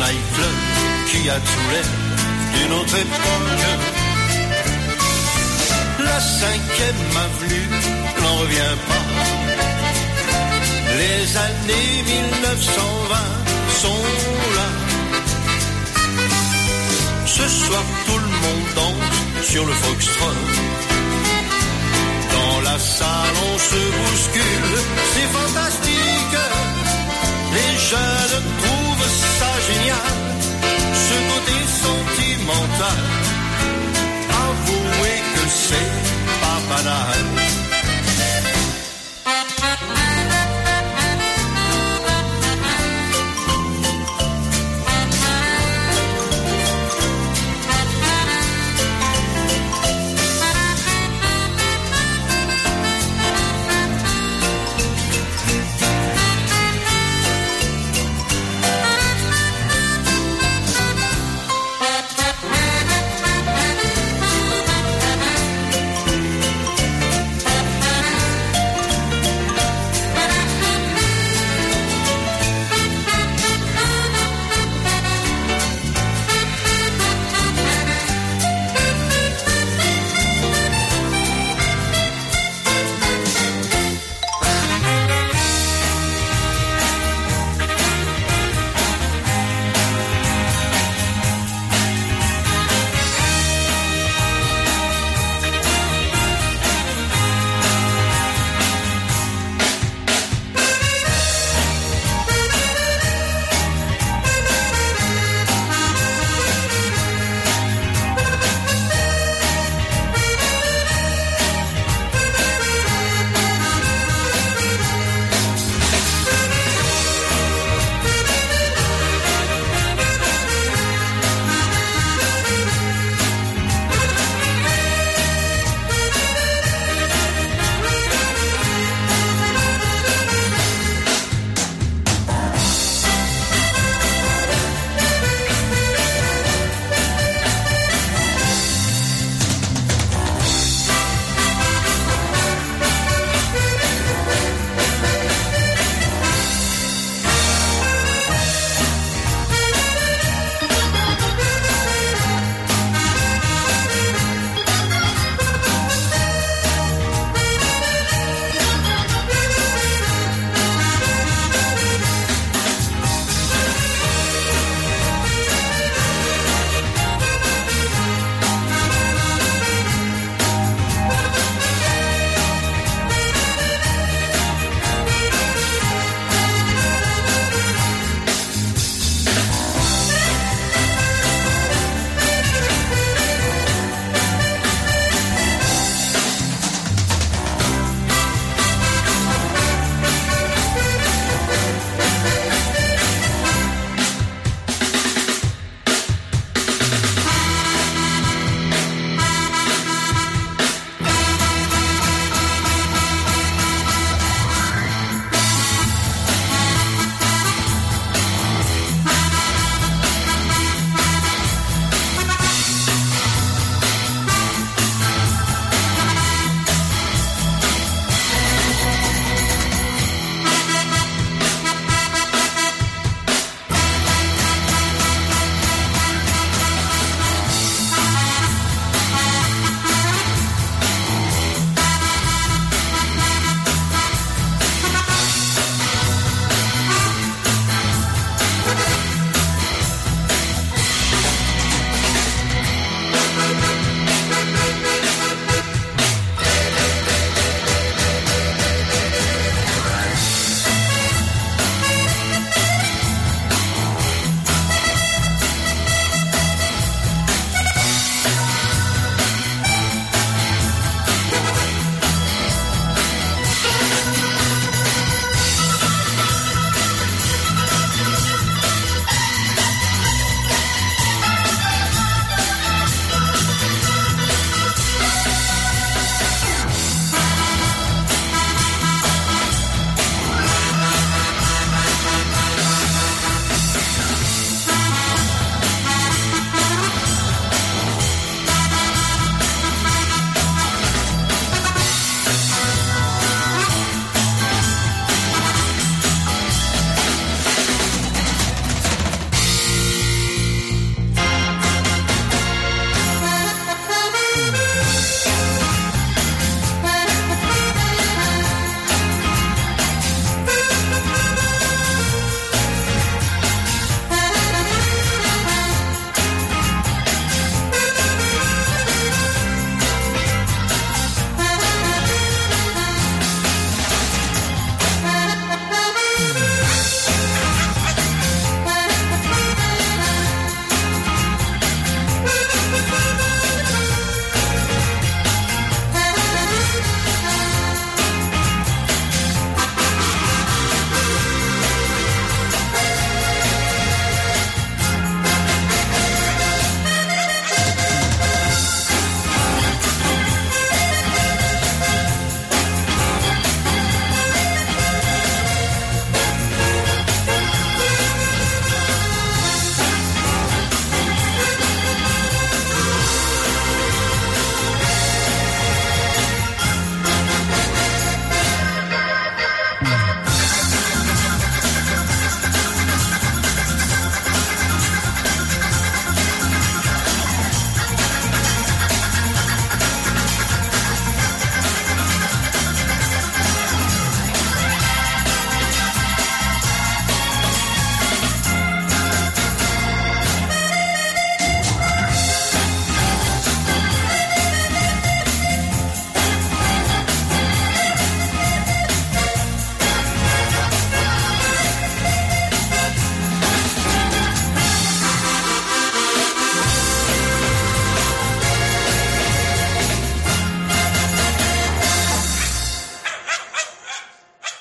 nightclub qui a tout l'air d'une autre époque. La 5e avenue n'en revient pas. Les années 1920 sont là. Ce soir tout le monde danse sur le foxtrot. Dans la salle on se bouscule, c'est fantastique. Les jeunes trouvent ça génial, ce côté sentimental. Avouez que c'est pas banal.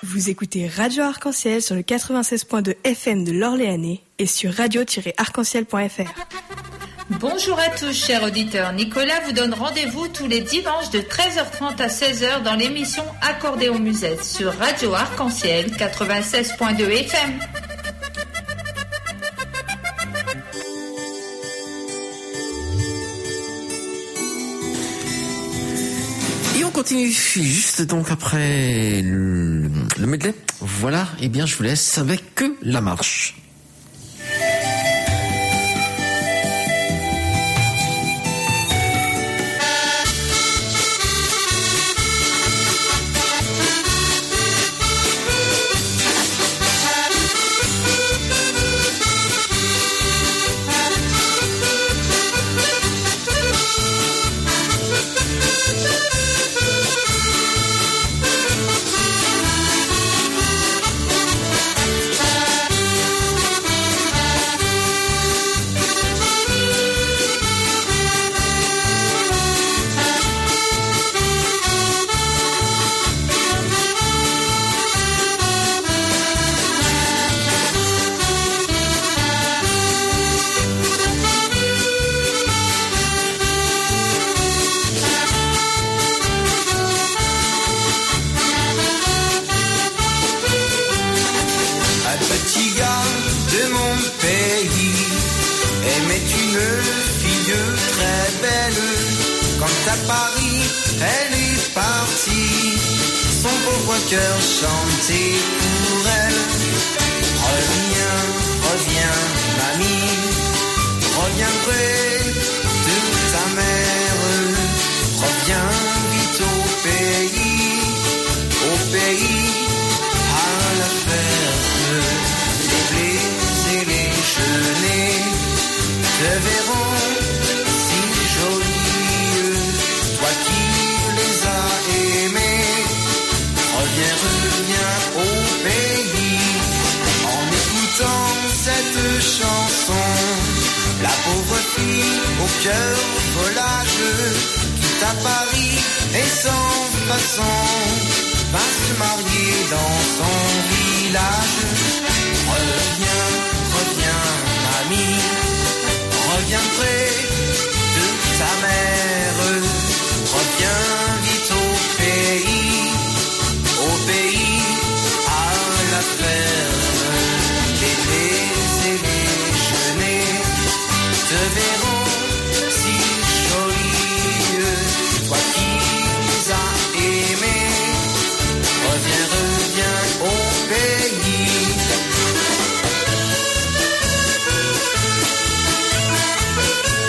Vous écoutez Radio Arc-en-Ciel sur le 96.2 FM de l'Orléanais et sur radio-arc-en-ciel.fr. Bonjour à tous, chers auditeurs. Nicolas vous donne rendez-vous tous les dimanches de 13h30 à 16h dans l'émission Accordéon Musette sur Radio Arc-en-Ciel 96.2 FM. Et on continue juste donc après le medley. Voilà, et bien je vous laisse avec que la marche. Cœur chanter pour elle. Reviens, reviens, mamie, reviens près de ta mère. Reviens vite au pays, à la ferme. Les blés et les chenets te verront si jolis, toi qui les as aimés. Reviens, reviens au pays, en écoutant cette chanson. La pauvre fille au cœur volage, quitte à Paris et sans façon, va se marier dans son village. Reviens, reviens, mamie, reviens près de ta mère. Reviens vite au pays, à la ferme. Les blés et les chenets te verront si jolis, toi qui les as aimés. Reviens, reviens au pays.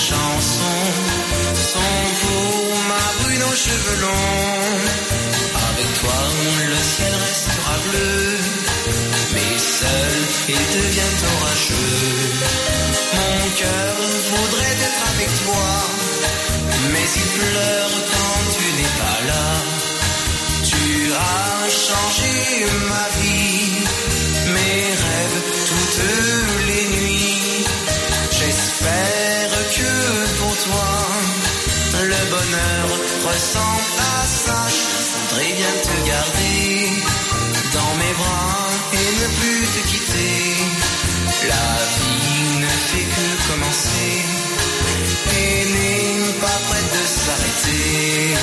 chansons sont pour ma brune aux cheveux longs. Avec toi, le ciel restera bleu, mais seul il devient orageux. Mon cœur voudrait être avec toi, mais il pleure quand tu n'es pas là. Tu as changé ma vie, mes rêves toutes les nuits. J'espère que pour toi, le bonheur ressemble à ça. Je voudrais bien te garder dans mes bras et ne plus te quitter. La vie ne fait que commencer et n'est pas prête de s'arrêter.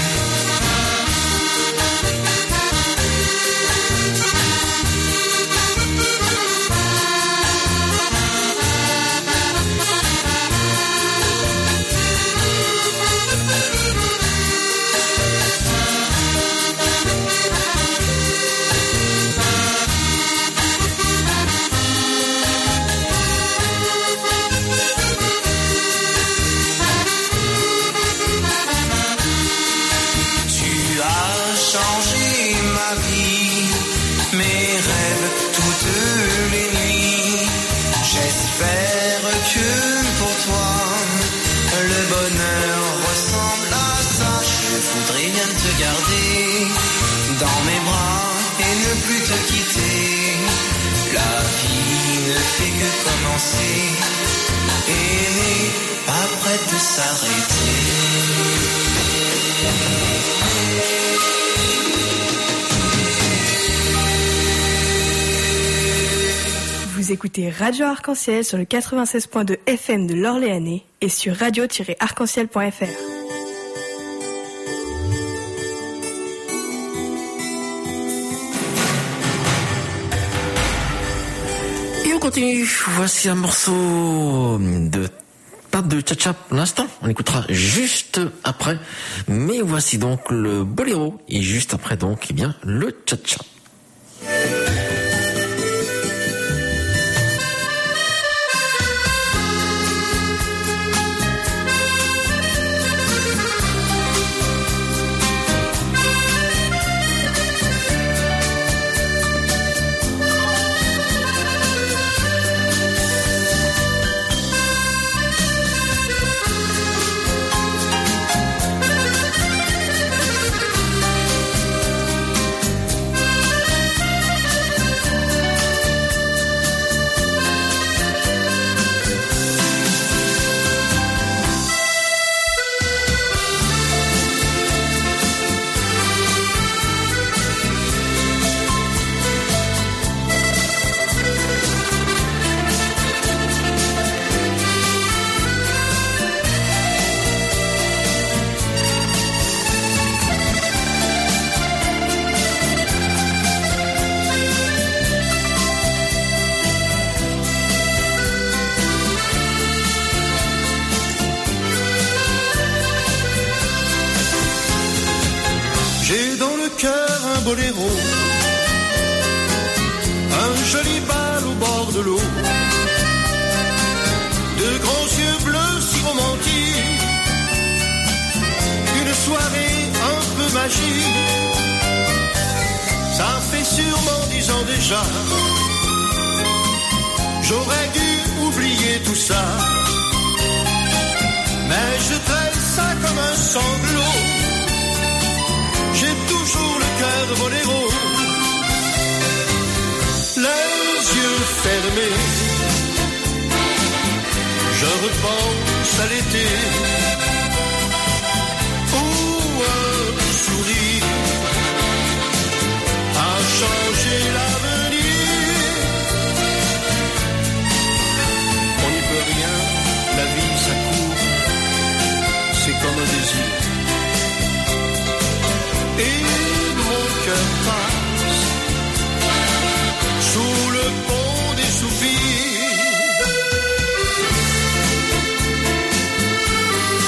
Dans mes bras et ne plus te quitter. La vie ne fait que commencer et n'est pas prête de s'arrêter. Vous écoutez Radio Arc-en-Ciel sur le 96.2 FM de l'Orléanais et sur radio-arc-en-ciel.fr. Continue, voici un morceau de Pape de Tcha-Tcha pour l'instant, on écoutera juste après, mais voici donc le boléro et juste après donc eh bien le Tcha-Tcha. Boléro, un joli bal au bord de l'eau, de grands yeux bleus si romantiques, une soirée un peu magique. Ça fait sûrement 10 ans déjà, j'aurais dû oublier tout ça, mais je traîne ça comme un sanglot. J'ai toujours le cœur boléro, les yeux fermés, je repense à l'été, où un sourire a changé l'avenir. On n'y peut rien, la vie ça court, c'est comme un désir. Et mon cœur passe sous le pont des soupirs.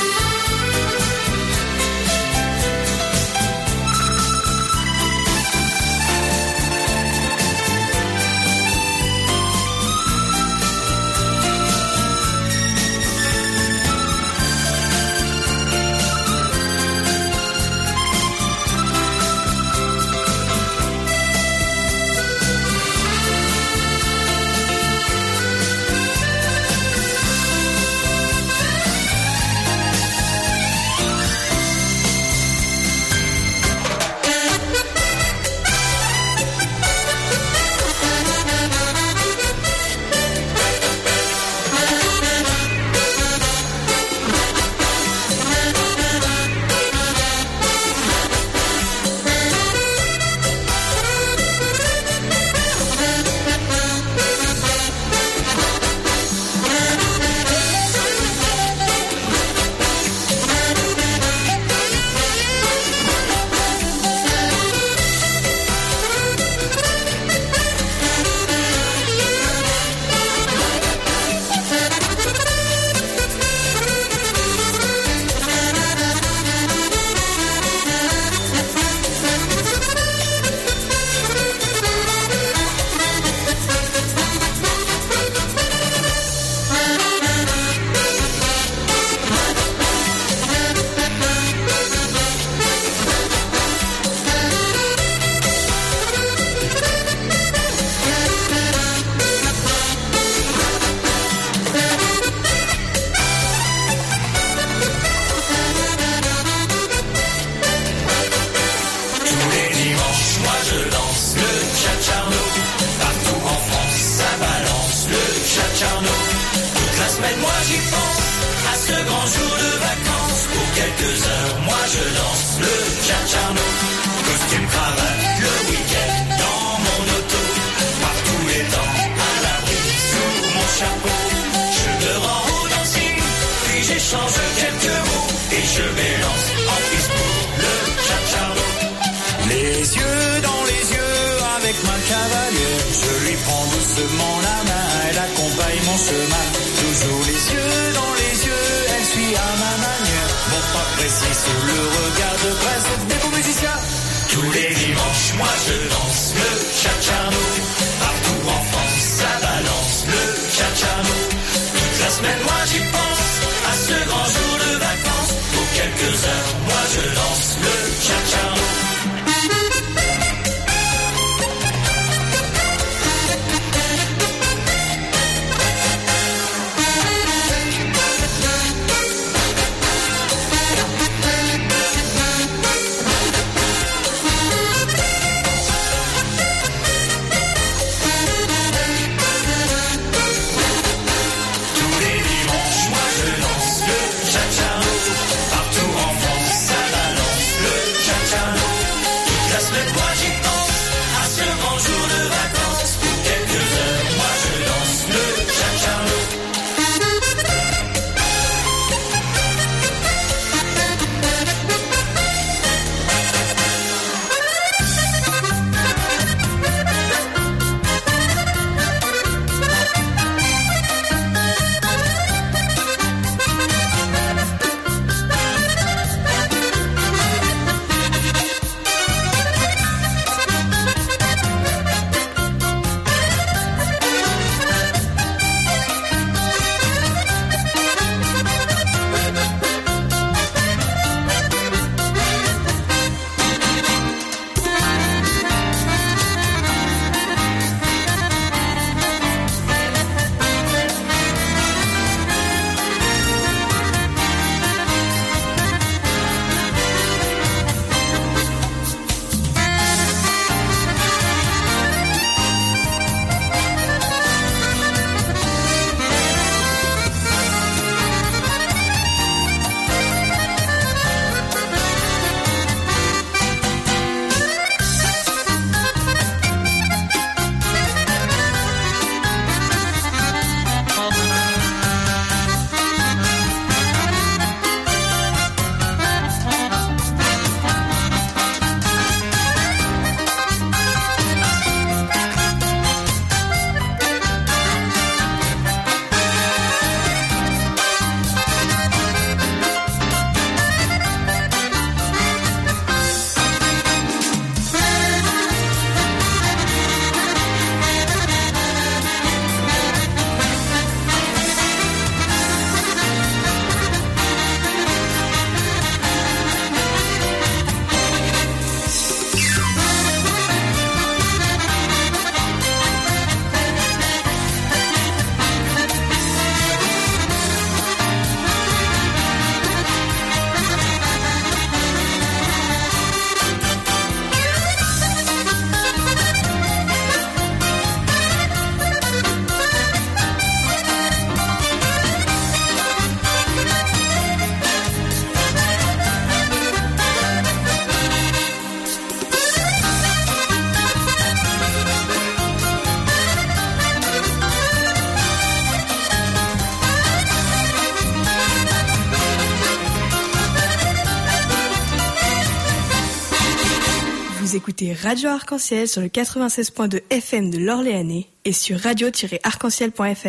cavalier. Je lui prends doucement la main, elle accompagne mon chemin. Toujours les yeux dans les yeux, elle suit à ma manière. Mon pas précis sous le regard de presse des beaux musiciens. Tous les dimanches, moi je danse le cha-cha-no. Partout en France, ça balance le cha-cha-no. Toute la semaine, moi j'y pense à ce grand jour de vacances. Pour quelques heures, moi je danse le cha-cha-no. Écoutez Radio Arc-en-Ciel sur le 96.2 FM de l'Orléanais et sur radio-arc-en-ciel.fr.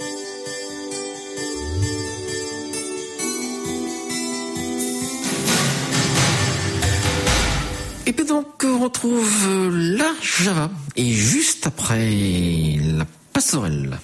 Et puis donc on retrouve la Java et juste après la passerelle.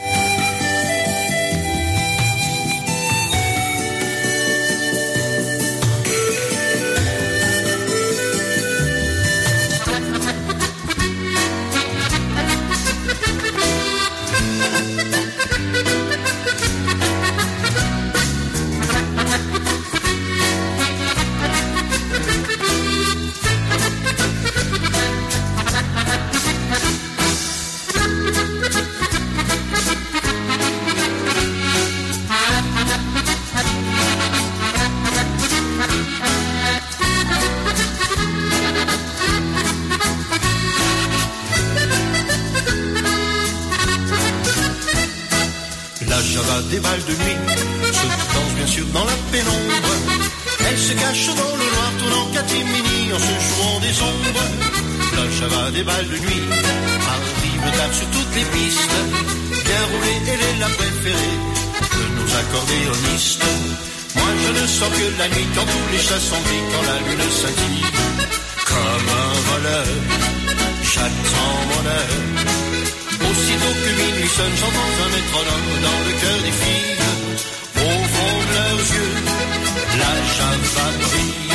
Des balles de nuit se danse bien sûr dans la pénombre. Elle se cache dans le noir, tournant catimini en se jouant des ombres. la Java des balles de nuit. Arrive tard sur toutes les pistes, bien roulée, elle est la préférée de nos accordéonistes. Moi je ne sors que la nuit quand tous les chats sont pris, quand la lune scintille. Comme un voleur, j'attends mon heure. Aussitôt que minuit sonne, j'entends un métronome dans le cœur des filles. Au fond de leurs yeux, la Java brille.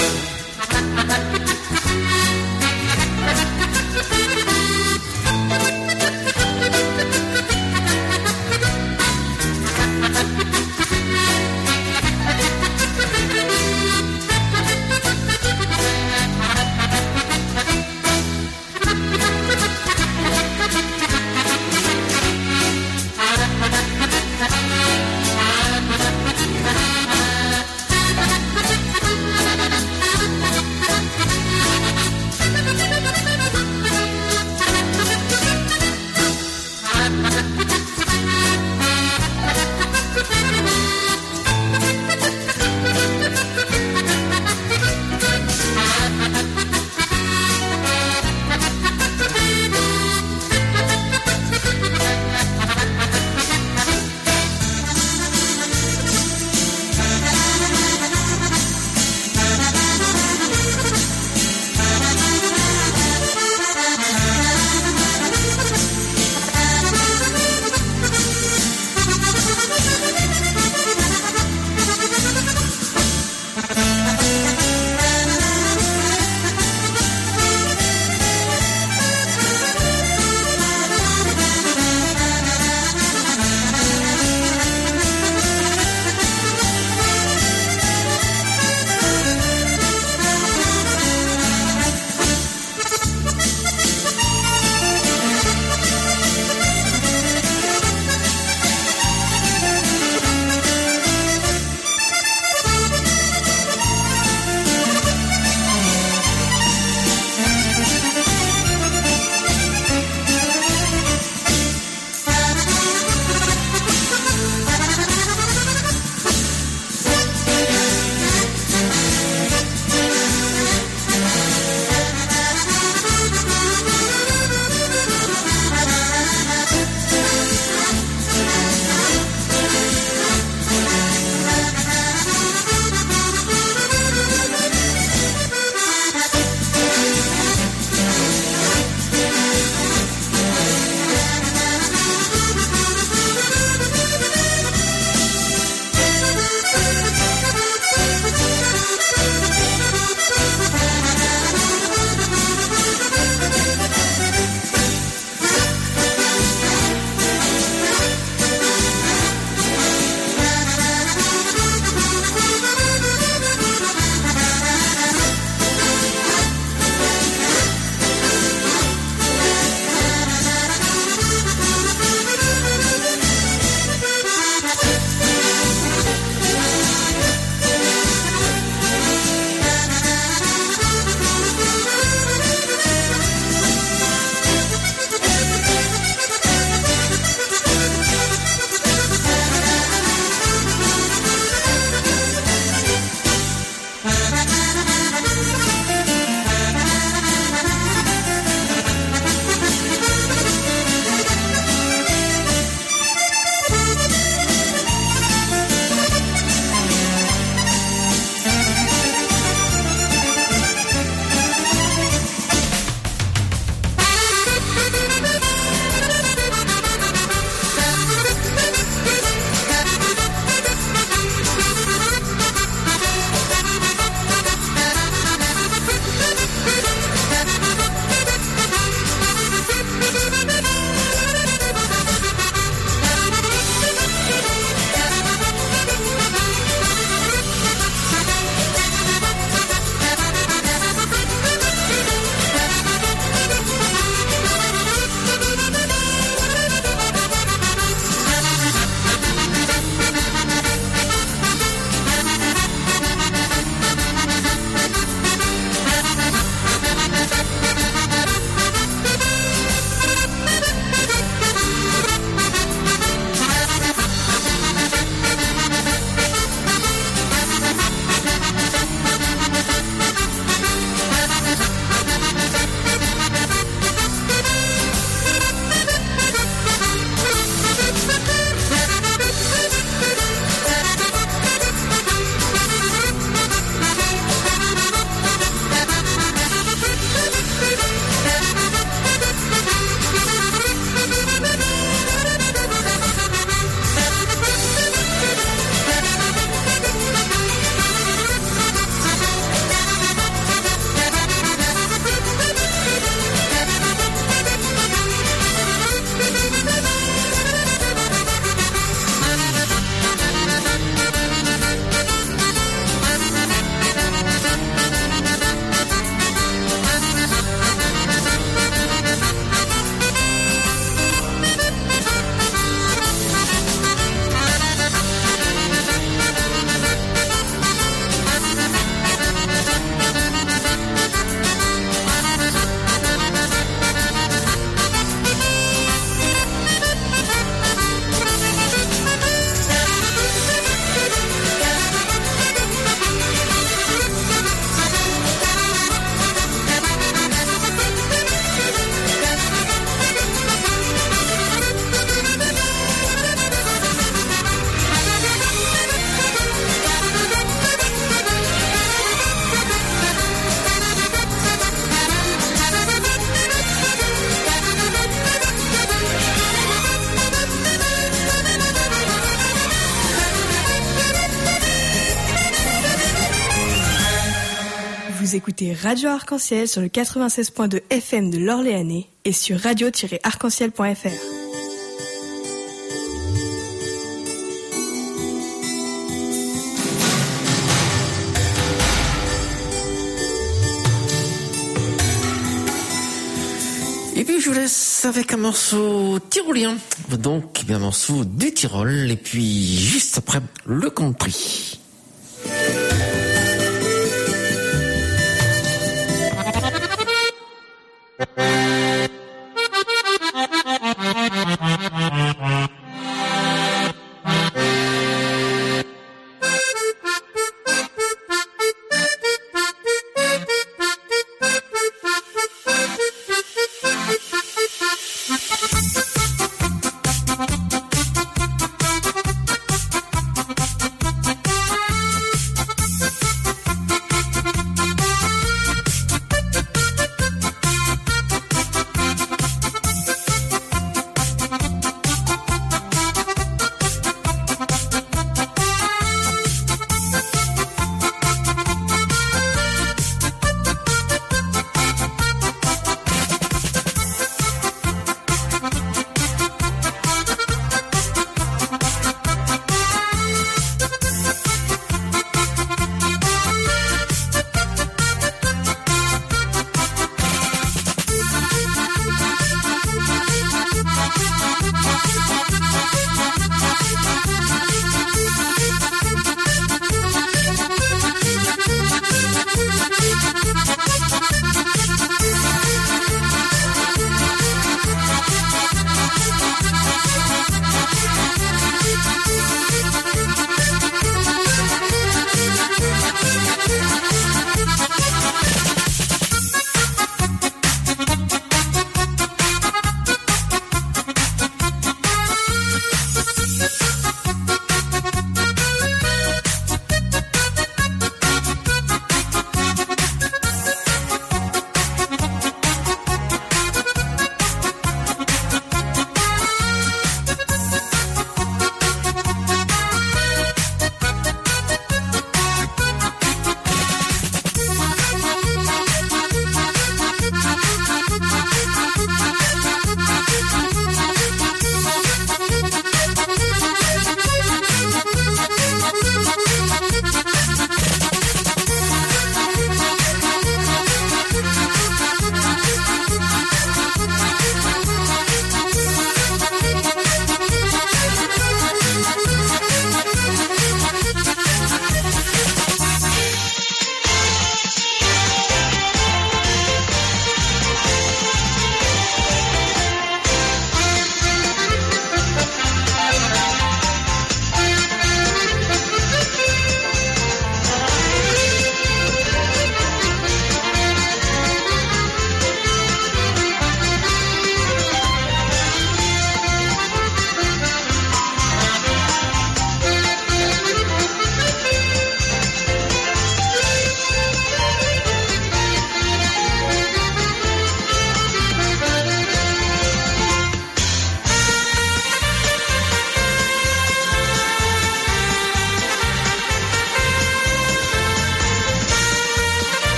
Vous écoutez Radio Arc-en-Ciel sur le 96.2 FM de l'Orléanais et sur radio-arc-en-ciel.fr. Et puis je vous laisse avec un morceau tyrolien, donc bien un morceau du Tyrol, et puis juste après le country.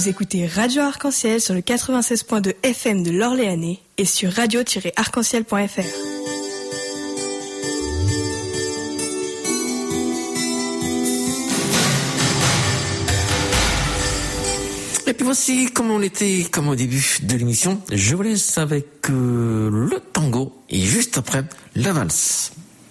Vous écoutez Radio Arc-en-Ciel sur le 96.2 FM de l'Orléanais et sur radio-arc-en-ciel.fr. Et puis voici, comme on était, comme au début de l'émission, je vous laisse avec le tango et juste après la valse.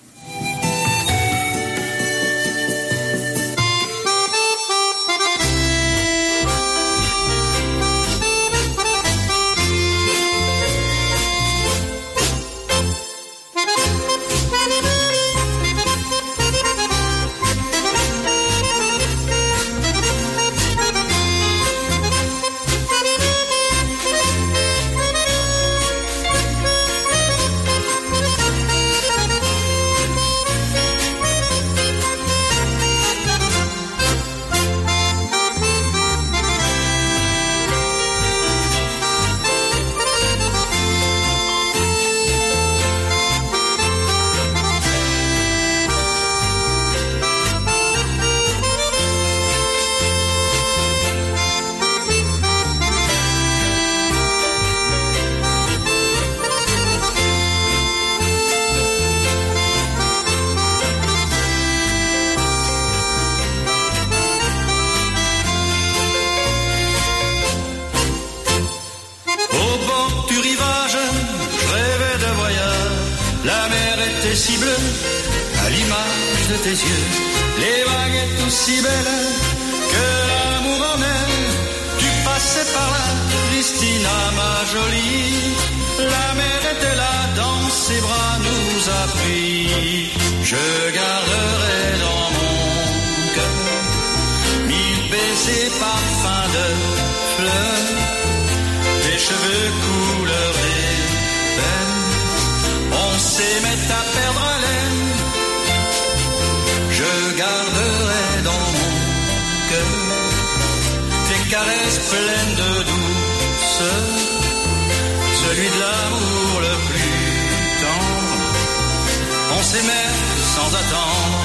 Si bleu à l'image de tes yeux, les vagues étaient aussi belles que l'amour en elle. Tu passais par là, Christina, ma jolie. La mer était là, dans ses bras nous a pris. Je garderai dans mon cœur 1000 baisers parfums de fleurs, des cheveux couleur ébène. On s'aimait à perdre haleine. Je garderai dans mon cœur tes caresses pleines de douceur, celui de l'amour le plus tendre. On s'aimait sans attendre.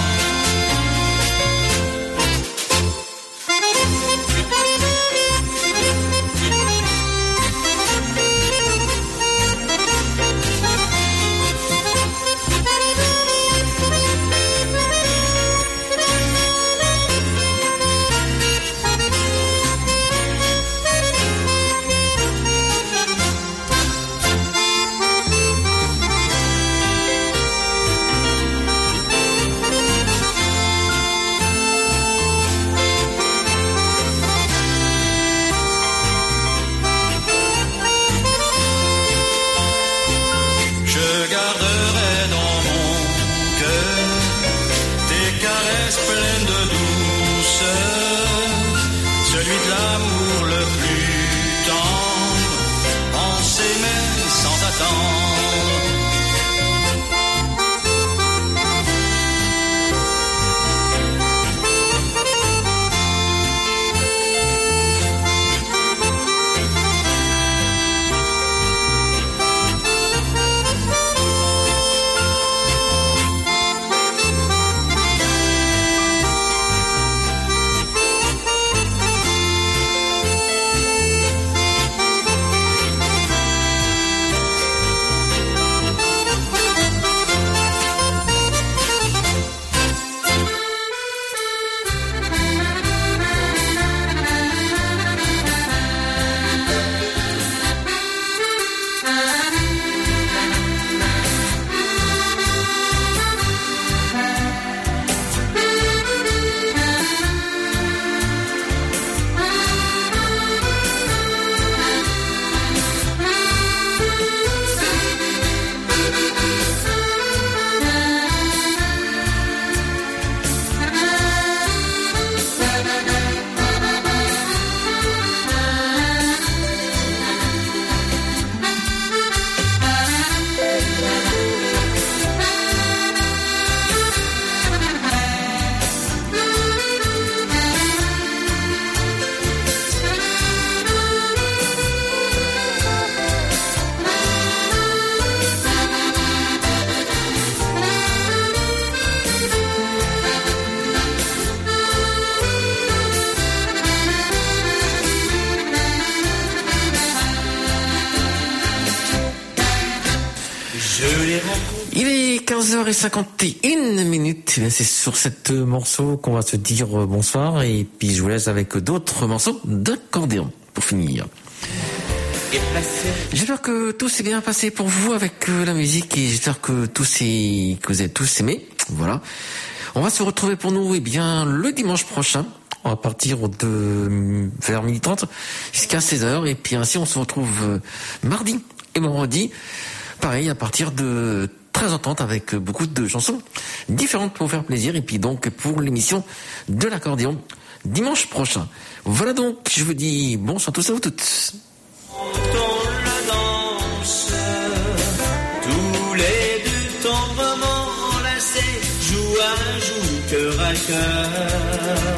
15h51. C'est sur cette morceau qu'on va se dire bonsoir. Et puis je vous laisse avec d'autres morceaux d'accordéon pour finir. J'espère que tout s'est bien passé pour vous avec la musique et j'espère que que vous avez tous aimé. Voilà. On va se retrouver pour nous le dimanche prochain. À partir de vers 12h30 jusqu'à 16h. Et puis ainsi on se retrouve mardi et vendredi. Pareil à partir de 13h30 avec beaucoup de chansons différentes pour vous faire plaisir. Et puis donc pour l'émission de l'accordéon dimanche prochain. Voilà donc, je vous dis bonsoir à tous et à vous toutes. On la danse, tous les deux tendrement enlacés, joue à joue, cœur à cœur,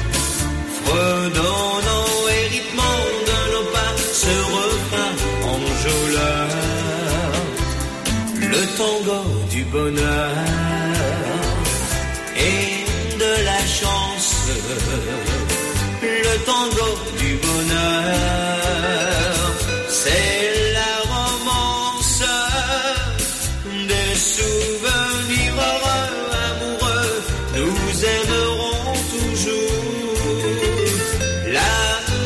redonnant et rythmant de nos pas ce refrain enjôleur, le tango du bonheur et de la chance, le tango du bonheur. C'est la romance des souvenirs heureux, amoureux, nous aimerons toujours la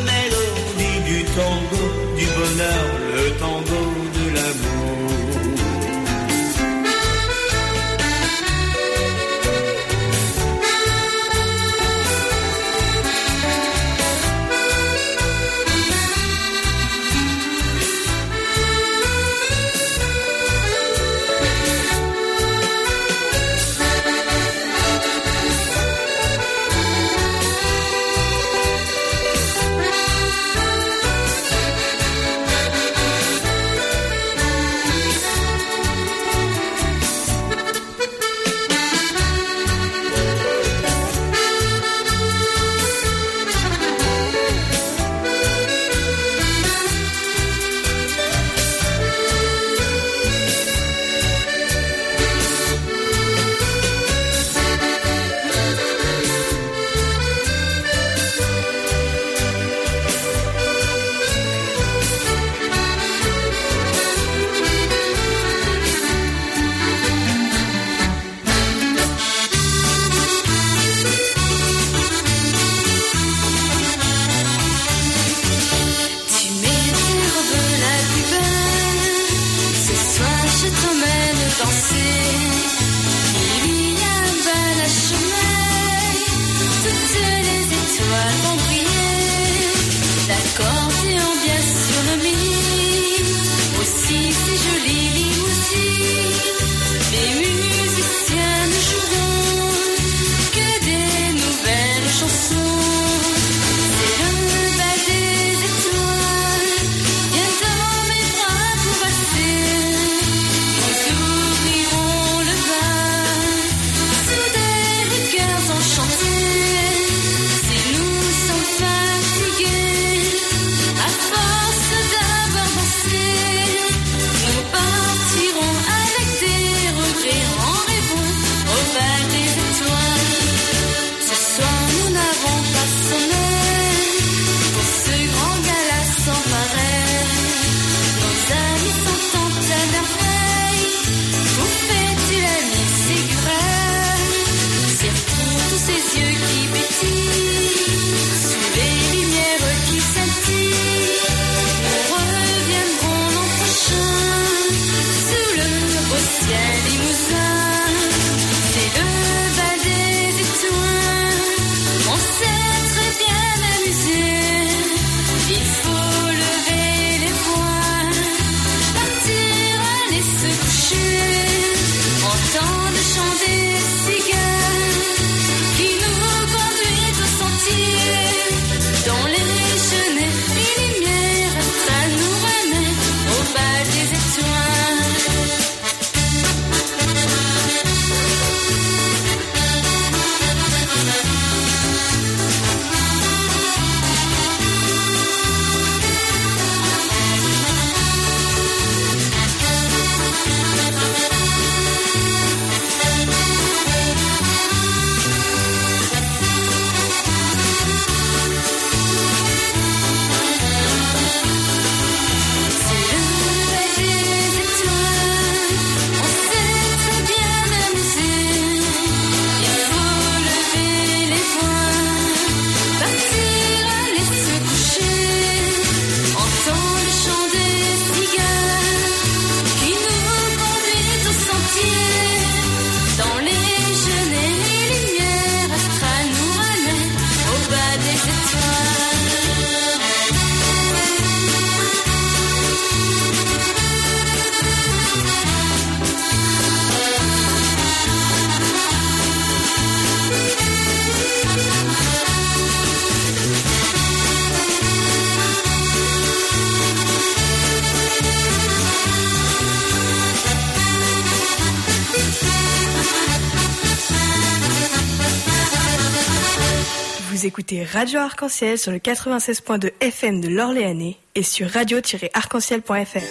mélodie du tango, du bonheur, le tango de l'amour. Enchantés, si nous sommes Vous écoutez Radio Arc-en-Ciel sur le 96.2 FM de l'Orléanais et sur radio-arc-en-ciel.fr.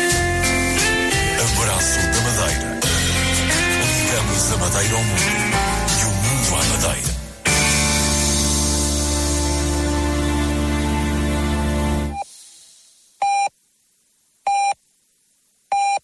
Abraço da Madeira. Ligamos a Madeira ao mundo.